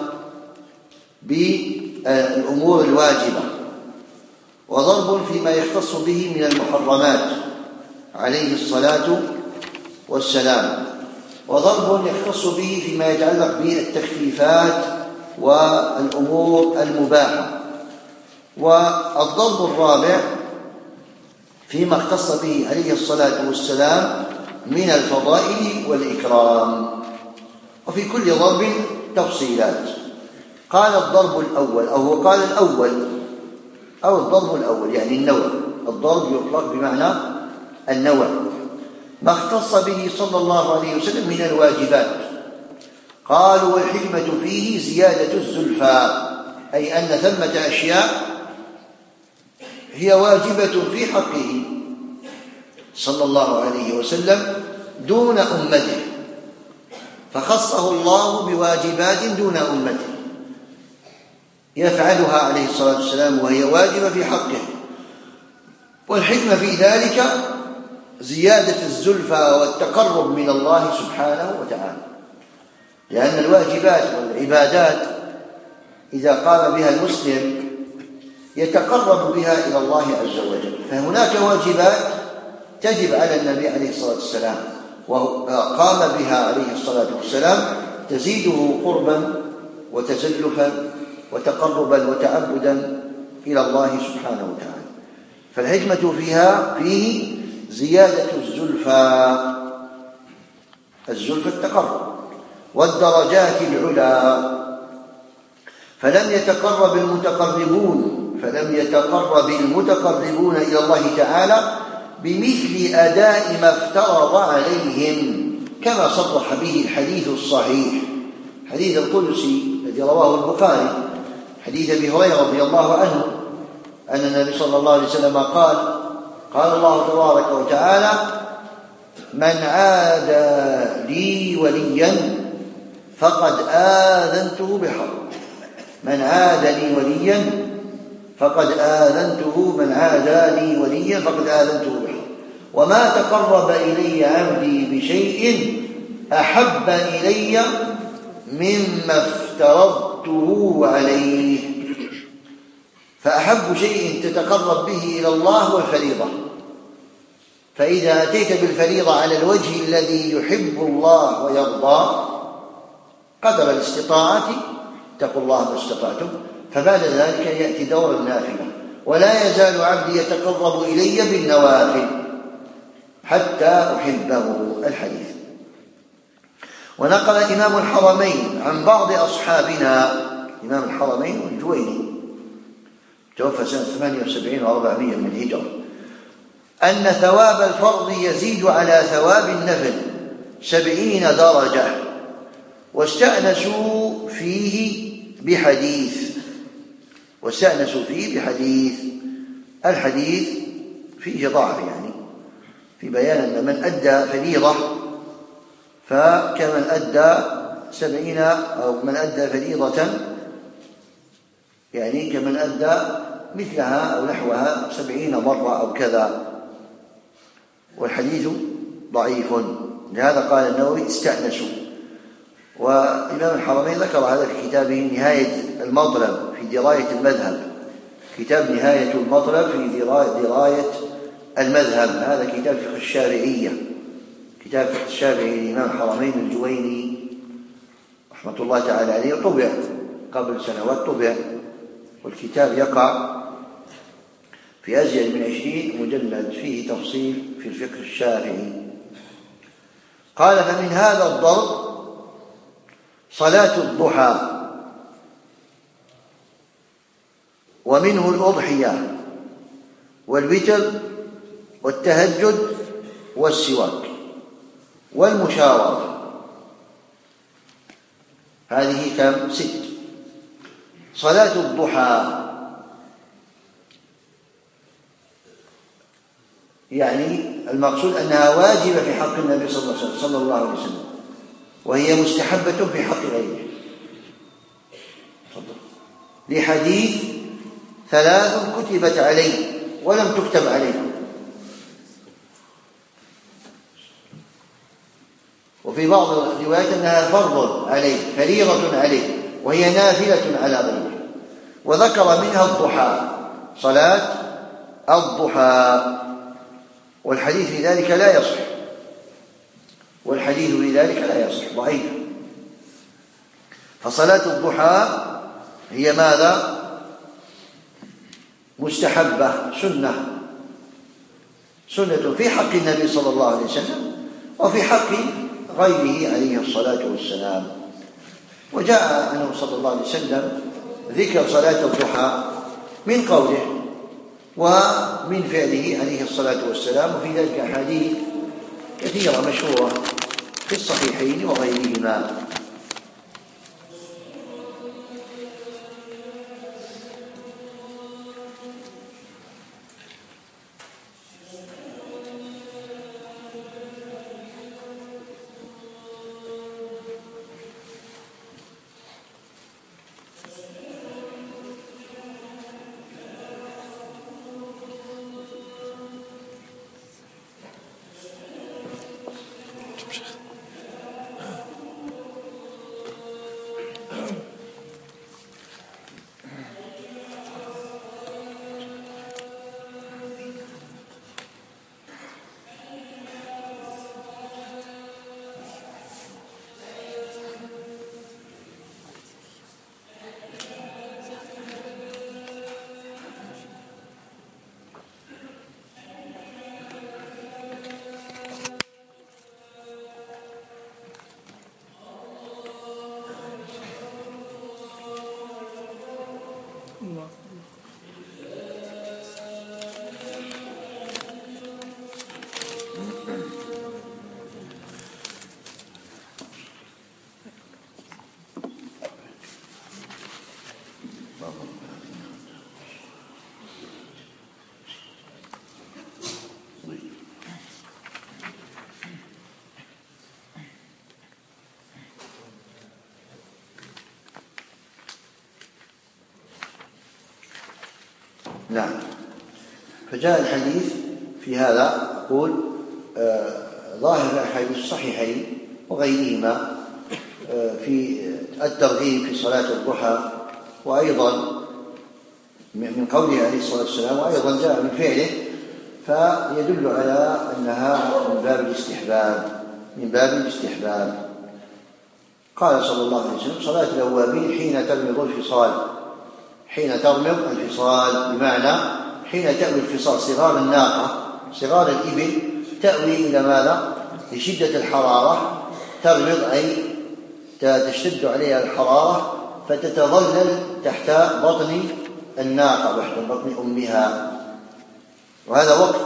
بالأمور الواجبة، وضرب فيما يختص به من المحرمات عليه الصلاة والسلام، وضرب يختص به فيما يتعلق بالتخفيفات والأمور المباحة، والضرب الرابع فيما اختص به عليه الصلاة والسلام من الفضائل والإكرام. وفي كل ضرب تفصيلات. قال الضرب الأول أو هو قال الأول أو الضرب الأول يعني النوع. الضرب يطلق بمعنى النوع، ما اختص به صلى الله عليه وسلم من الواجبات. قالوا: والحكمة فيه زيادة الزلفى، أي أن ثمة أشياء هي واجبة في حقه صلى الله عليه وسلم دون أمته، فخصه الله بواجبات دون أمته يفعلها عليه الصلاة والسلام وهي واجبة في حقه. والحكمة في ذلك زيادة الزلفى والتقرب من الله سبحانه وتعالى، لأن الواجبات والعبادات إذا قام بها المسلم يتقرب بها إلى الله عز وجل. فهناك واجبات تجب على النبي عليه الصلاة والسلام وقام بها عليه الصلاة والسلام تزيده قربا وتزلفا وتقربا وتعبدا إلى الله سبحانه وتعالى. فالحكمة فيها فيه زيادة الزلفى الزلفى التقرب والدرجات العلى. فلم يتقرب المتقربون فلم يتقرب المتقربون إلى الله تعالى بمثل أداء ما افترض عليهم، كما صرح به الحديث الصحيح، حديث القدسي الذي رواه البخاري، حديث أبي هريرة رضي الله عنه أن النبي صلى الله عليه وسلم قال: قال الله تبارك وتعالى: من عادى لي وليا فقد آذنته بحرب. من عادى لي وليا فقد آذنته من عادى لي وليا فقد آذنته بحرب. وما تقرب إلي عبدي بشيء أحب إلي مما افترضته عليه. فأحب شيء تتقرب به إلى الله هو الفريضة. فإذا أتيت بالفريضة على الوجه الذي يحب الله ويرضى قدر الاستطاعة اتقوا الله ما استطعتم، فبعد ذلك يأتي دور النافلة. ولا يزال عبدي يتقرب إلي بالنوافل حتى أحبه. الحديث. ونقل إمام الحرمين عن بعض أصحابنا، إمام الحرمين الجويني توفى سنة ثمانية وسبعين وأربعمائة من الهجرة، أن ثواب الفرض يزيد على ثواب النفل سبعين درجة. واستأنسوا فيه بحديث واستأنسوا فيه بحديث الحديث فيه ضعف، يعني في بيان أن من أدى فريضة فكمن أدى سبعين أو من أدى فريضة يعني كمن أدى مثلها أو نحوها سبعين مرة أو كذا، والحديث ضعيف. لهذا قال النووي استأنسوا. وإمام الحرمين ذكر هذا في كتابه نهاية المطلب في دراية المذهب، كتاب نهاية المطلب في دراية المذهب، هذا كتاب فقه الشافعية، كتاب فقه الشافعي للإمام الحرمين الجويني رحمة الله تعالى عليه، طبع قبل سنوات، طبع والكتاب يقع في أزيد من عشرين مجلد فيه تفصيل في الفقه الشافعي. قال: فمن هذا الضرب صلاة الضحى، ومنه الأضحية والوتر والتهجد والسواك والمشاورة. هذه كم؟ ست. صلاة الضحى يعني المقصود أنها واجبة في حق النبي صلى الله عليه وسلم، وهي مستحبة في حق غيره، لحديث: ثلاث كتبت عليه ولم تكتب عليه. وفي بعض الروايات أنها فرض عليه، فريضة عليه، وهي نافلة على غيره. وذكر منها الضحى، صلاة الضحى، والحديث في ذلك لا يصح، والحديث في ذلك لا يصح، ضعيف. فصلاة الضحى هي ماذا؟ مستحبة، سنة، سنة في حق النبي صلى الله عليه وسلم وفي حق غيره عليه الصلاة والسلام. وجاء عنه صلى الله عليه وسلم ذكر صلاة الضحى من قوله ومن فعله عليه الصلاة والسلام، وفي ذلك أحاديث كثيرة مشهورة في الصحيحين وغيرهما. نعم. فجاء الحديث في هذا يقول آه ظاهر الحديث الصحيحين وغيرهما آه في الترغيب في صلاة الضحى، وأيضا من قوله عليه الصلاة والسلام، وأيضا جاء من فعله، فيدل على أنها من باب الاستحباب، من باب الاستحباب. قال صلى الله عليه وسلم: صلاة الأوابين حين ترمض الفصال، حين ترمض الفصال بمعنى حين تأوي الفصال، صغار الناقة، صغار الإبل، تأوي إلى ماذا؟ لشدة الحرارة، ترمض أي تشتد عليها الحرارة فتتظلل تحت بطن الناقة، تحت بطن أمها. وهذا وقت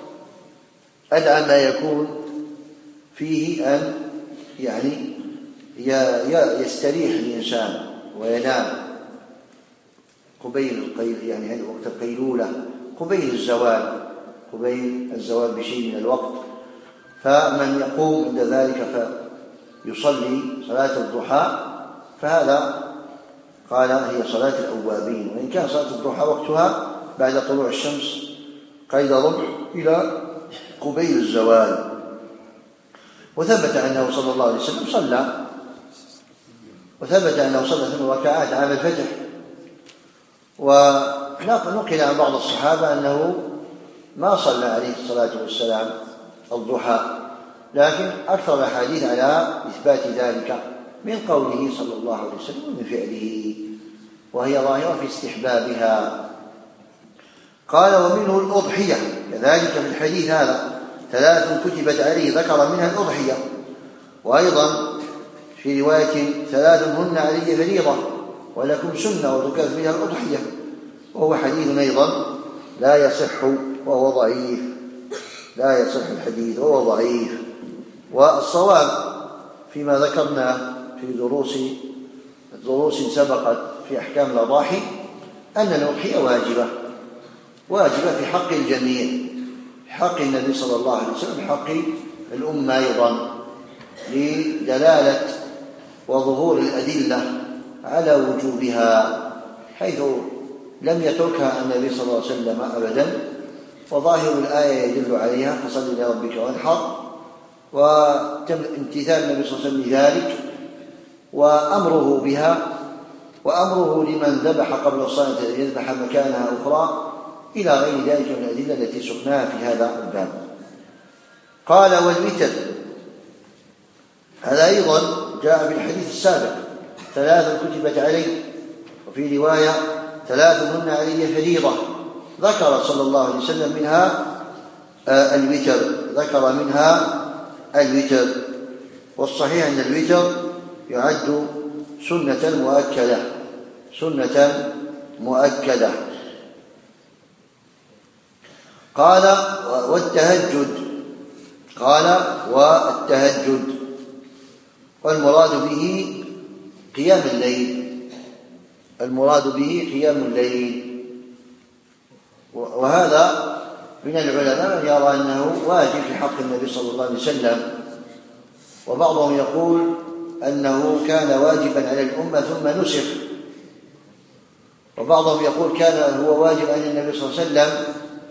أدعى ما يكون فيه أن يعني يستريح الإنسان وينام قبيل يعني هذا وقت القيلولة، قبيل الزوال، قبيل الزوال بشيء من الوقت. فمن يقوم عند ذلك فيصلي صلاة الضحى فهذا قال هي صلاة الأوابين. وإن كان صلاة الضحى وقتها بعد طلوع الشمس قيد ضبع إلى قبيل الزوال. وثبت أنه صلى الله عليه وسلم صلى وثبت أنه صلى ثمان ركعات عام الفتح. ونقل عن بعض الصحابة أنه ما صلى عليه الصلاة والسلام الضحى، لكن أكثر الأحاديث على إثبات ذلك من قوله صلى الله عليه وسلم ومن فعله، وهي ظاهرة في استحبابها. قال ومنه الأضحية، كذلك في الحديث هذا ثلاث كتبت عليه ذكر منها الأضحية، وأيضا في رواية ثلاث هن علي فريضة ولكم سنة وذكرت فيها الأضحية، وهو حديث أيضا لا يصح وهو ضعيف، لا يصح الحديث وهو ضعيف. والصواب فيما ذكرنا في دروس دروس سبقت في أحكام الأضاحي أن الأضحية واجبة واجبة في حق الجميع، في حق النبي صلى الله عليه وسلم، في حق الأمة أيضا، لدلالة وظهور الأدلة على وجوبها، حيث لم يتركها النبي صلى الله عليه وسلم أبدا، وظاهر الآية يدل عليها فصل لربك وانحر، وتم امتثال النبي صلى الله عليه وسلم لذلك وأمره بها، وأمره لمن ذبح قبل الصلاة أن يذبح مكانها أخرى، إلى غير ذلك من الأدلة التي سقناها في هذا الباب. قال والوتر، هذا أيضا جاء في الحديث السابق ثلاث كتبت عليه، وفي رواية ثلاث هن علي فريضة، ذكر صلى الله عليه وسلم منها الوتر، ذكر منها الوتر. والصحيح أن الوتر يعد سنة مؤكدة، سنة مؤكدة. قال والتهجد، قال والتهجد، والمراد به قيام الليل، المراد به قيام الليل. وهذا من العلماء من يرى أنه واجب في حق النبي صلى الله عليه وسلم، وبعضهم يقول أنه كان واجبا على الأمة ثم نسخ، وبعضهم يقول كان هو واجب على النبي صلى الله عليه وسلم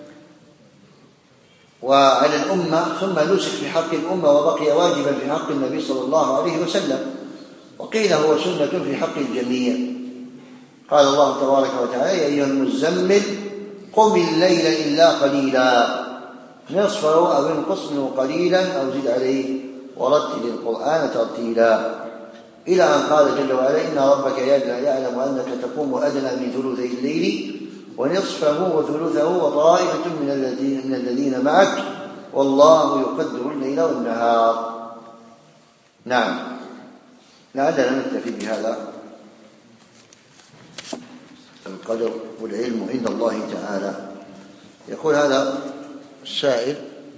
وعلى الأمة ثم نسخ في حق الأمة وبقي واجبا في حق النبي صلى الله عليه وسلم، وقيل هو سنة في حق الجميع. قال الله تبارك وتعالى يا أيها المزمل قم الليل إلا قليلا نصفه أو انقص منه قليلا أو زد عليه ورتل القرآن ترتيلا، إلى أن قال جل وعلا إن ربك يعلم أنك تقوم أدنى من ثلثي الليل ونصفه وثلثه وطائفة من الذين من الذين معك والله يقدر الليل والنهار. نعم، لعلنا نكتفي بهذا القدر، والعلم عند الله تعالى. يقول هذا السائل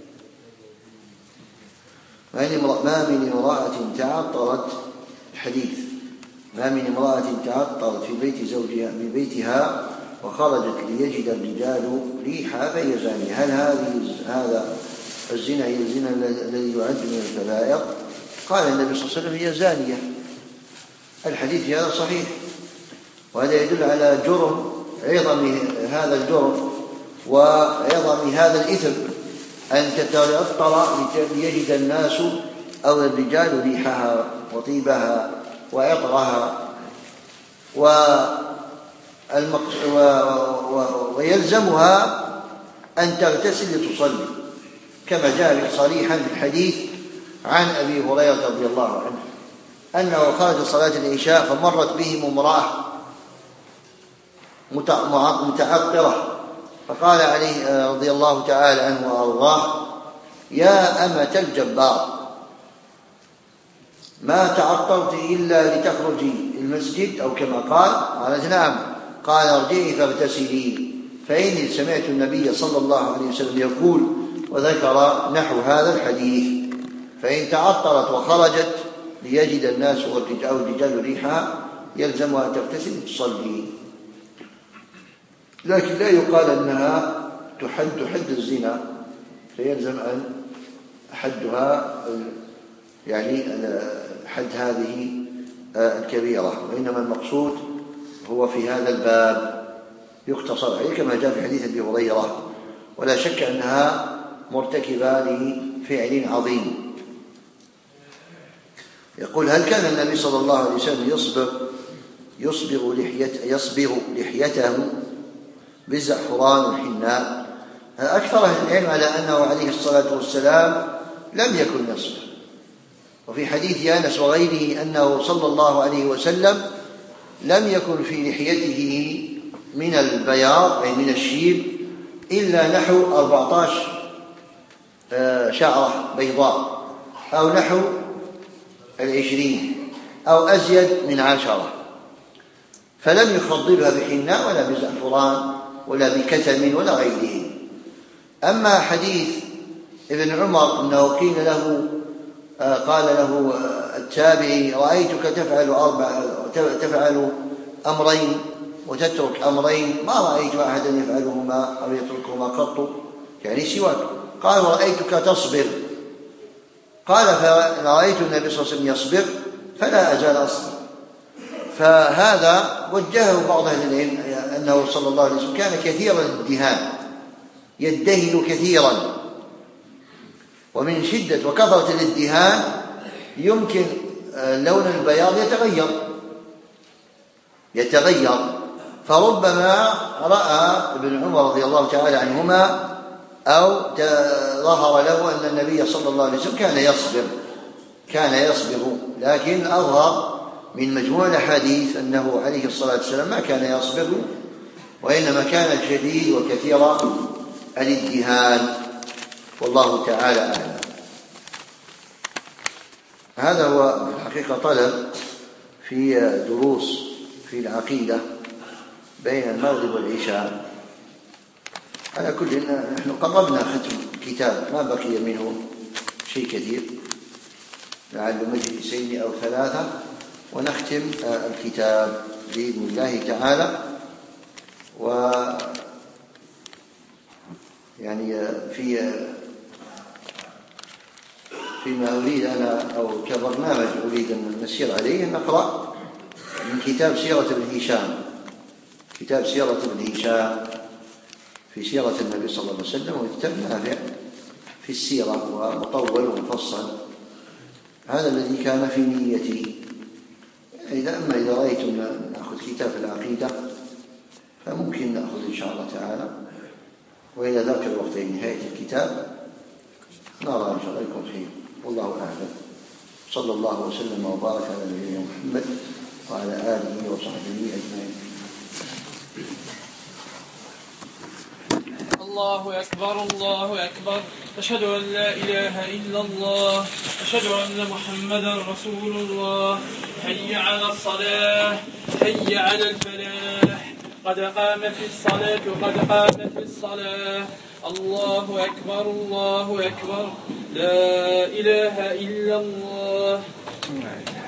ما من امرأة تعطرت، الحديث ما من امرأة تعطرت في بيت زوجها في بيتها وخرجت ليجد الرجال ريحها فهي زانية، هل هذه هذا الزنا هي الزنا الذي يعد من الكبائر؟ قال النبي صلى الله عليه وسلم هي زانية. الحديث هذا صحيح، وهذا يدل على جرم عظم هذا الجرم وعظم هذا الإثم، أن تتعطر ليجد الناس أو الرجال ريحها وطيبها وعطرها، ويلزمها أن تغتسل لتصلي، كما جاء صريحا في الحديث عن أبي هريرة رضي الله عنه أنه خرج صلاة العشاء فمرت بهم امرأة متعطرة، فقال عليه رضي الله تعالى عنه وأرضاه يا أمة الجبار ما تعطرت إلا لتخرجي المسجد أو كما قال؟ قالت نعم. قال ارجعي فاغتسلي فإني سمعت النبي صلى الله عليه وسلم يقول، وذكر نحو هذا الحديث. فإن تعطرت وخرجت ليجد الناس أو الرجال ريحها يلزمها أن تغتسل تصلي، لكن لا يقال أنها تحد حد الزنا، فيلزم أن حدها يعني حد هذه الكبيرة، وإنما المقصود هو في هذا الباب يقتصر عليه كما جاء في حديث أبي هريرة، ولا شك أنها مرتكبة لفعل عظيم. يقول هل كان النبي صلى الله عليه وسلم يصبغ يصبغ لحيته يصبغ لحيته بالزعفران والحناء؟ أكثر أهل العلم على أنه عليه الصلاة والسلام لم يكن يصبر. وفي حديث أنس وغيره أنه صلى الله عليه وسلم لم يكن في لحيته من البياض أي من الشيب إلا نحو أربعة عشر شعرة بيضاء أو نحو العشرين أو أزيد من عشرة، فلم يفضلها بحناء ولا بزعفران ولا بكتم ولا غيره. أما حديث ابن عمر أنه قيل له قال له التابعي رأيتك تفعل أربع تفعل أمرين وتترك أمرين ما رأيت أحدا يفعلهما أو يتركهما قط، يعني سواك. قال ورأيتك تصبر، قال فرأيت النبي صلى الله عليه وسلم يصبر فلا أزال أصبر. فهذا وجهه بعض أهل العلم أنه صلى الله عليه وسلم كان كثيرا الدهان، يدهن كثيرا، ومن شدة وكثرة الادهان يمكن لون البياض يتغير يتغير فربما رأى ابن عمر رضي الله تعالى عنهما أو ظهر له أن النبي صلى الله عليه وسلم كان يصبر كان يصبر لكن أظهر من مجموع الأحاديث أنه عليه الصلاة والسلام ما كان يصبر، وإنما كان شديد وكثير الادهان، والله تعالى أعلم. هذا هو في الحقيقة طلب في دروس في العقيدة بين المغرب والعشاء. على كل نحن قربنا ختم كتاب، ما بقي منه شيء كثير، لعل مجلسين أو ثلاثة ونختم الكتاب بإذن الله تعالى. و يعني في فيما أريد أنا أو كبرنامج أريد أن نسير عليه نقرأ من كتاب سيرة ابن هشام كتاب سيرة ابن هشام في سيرة النبي صلى الله عليه وسلم، وكتاب نافع في السيرة ومطول ومفصل. هذا الذي كان في نيتي. إذا أما إذا رأيتم نأخذ كتاب العقيدة فممكن نأخذ إن شاء الله تعالى، وإلى ذاك الوقت نهاية الكتاب نرى إن شاء الله يكون خير، والله أعلم. صلى الله وسلم وبارك على نبينا محمد وعلى آله وصحبه أجمعين. الله أكبر الله أكبر، أشهد أن لا إله إلا الله، أشهد أن محمدا رسول الله. حي على الصلاة، حي على الفلاح، قد قامت الصلاة قد قامت الصلاة. الله أكبر الله أكبر، لا إله إلا الله.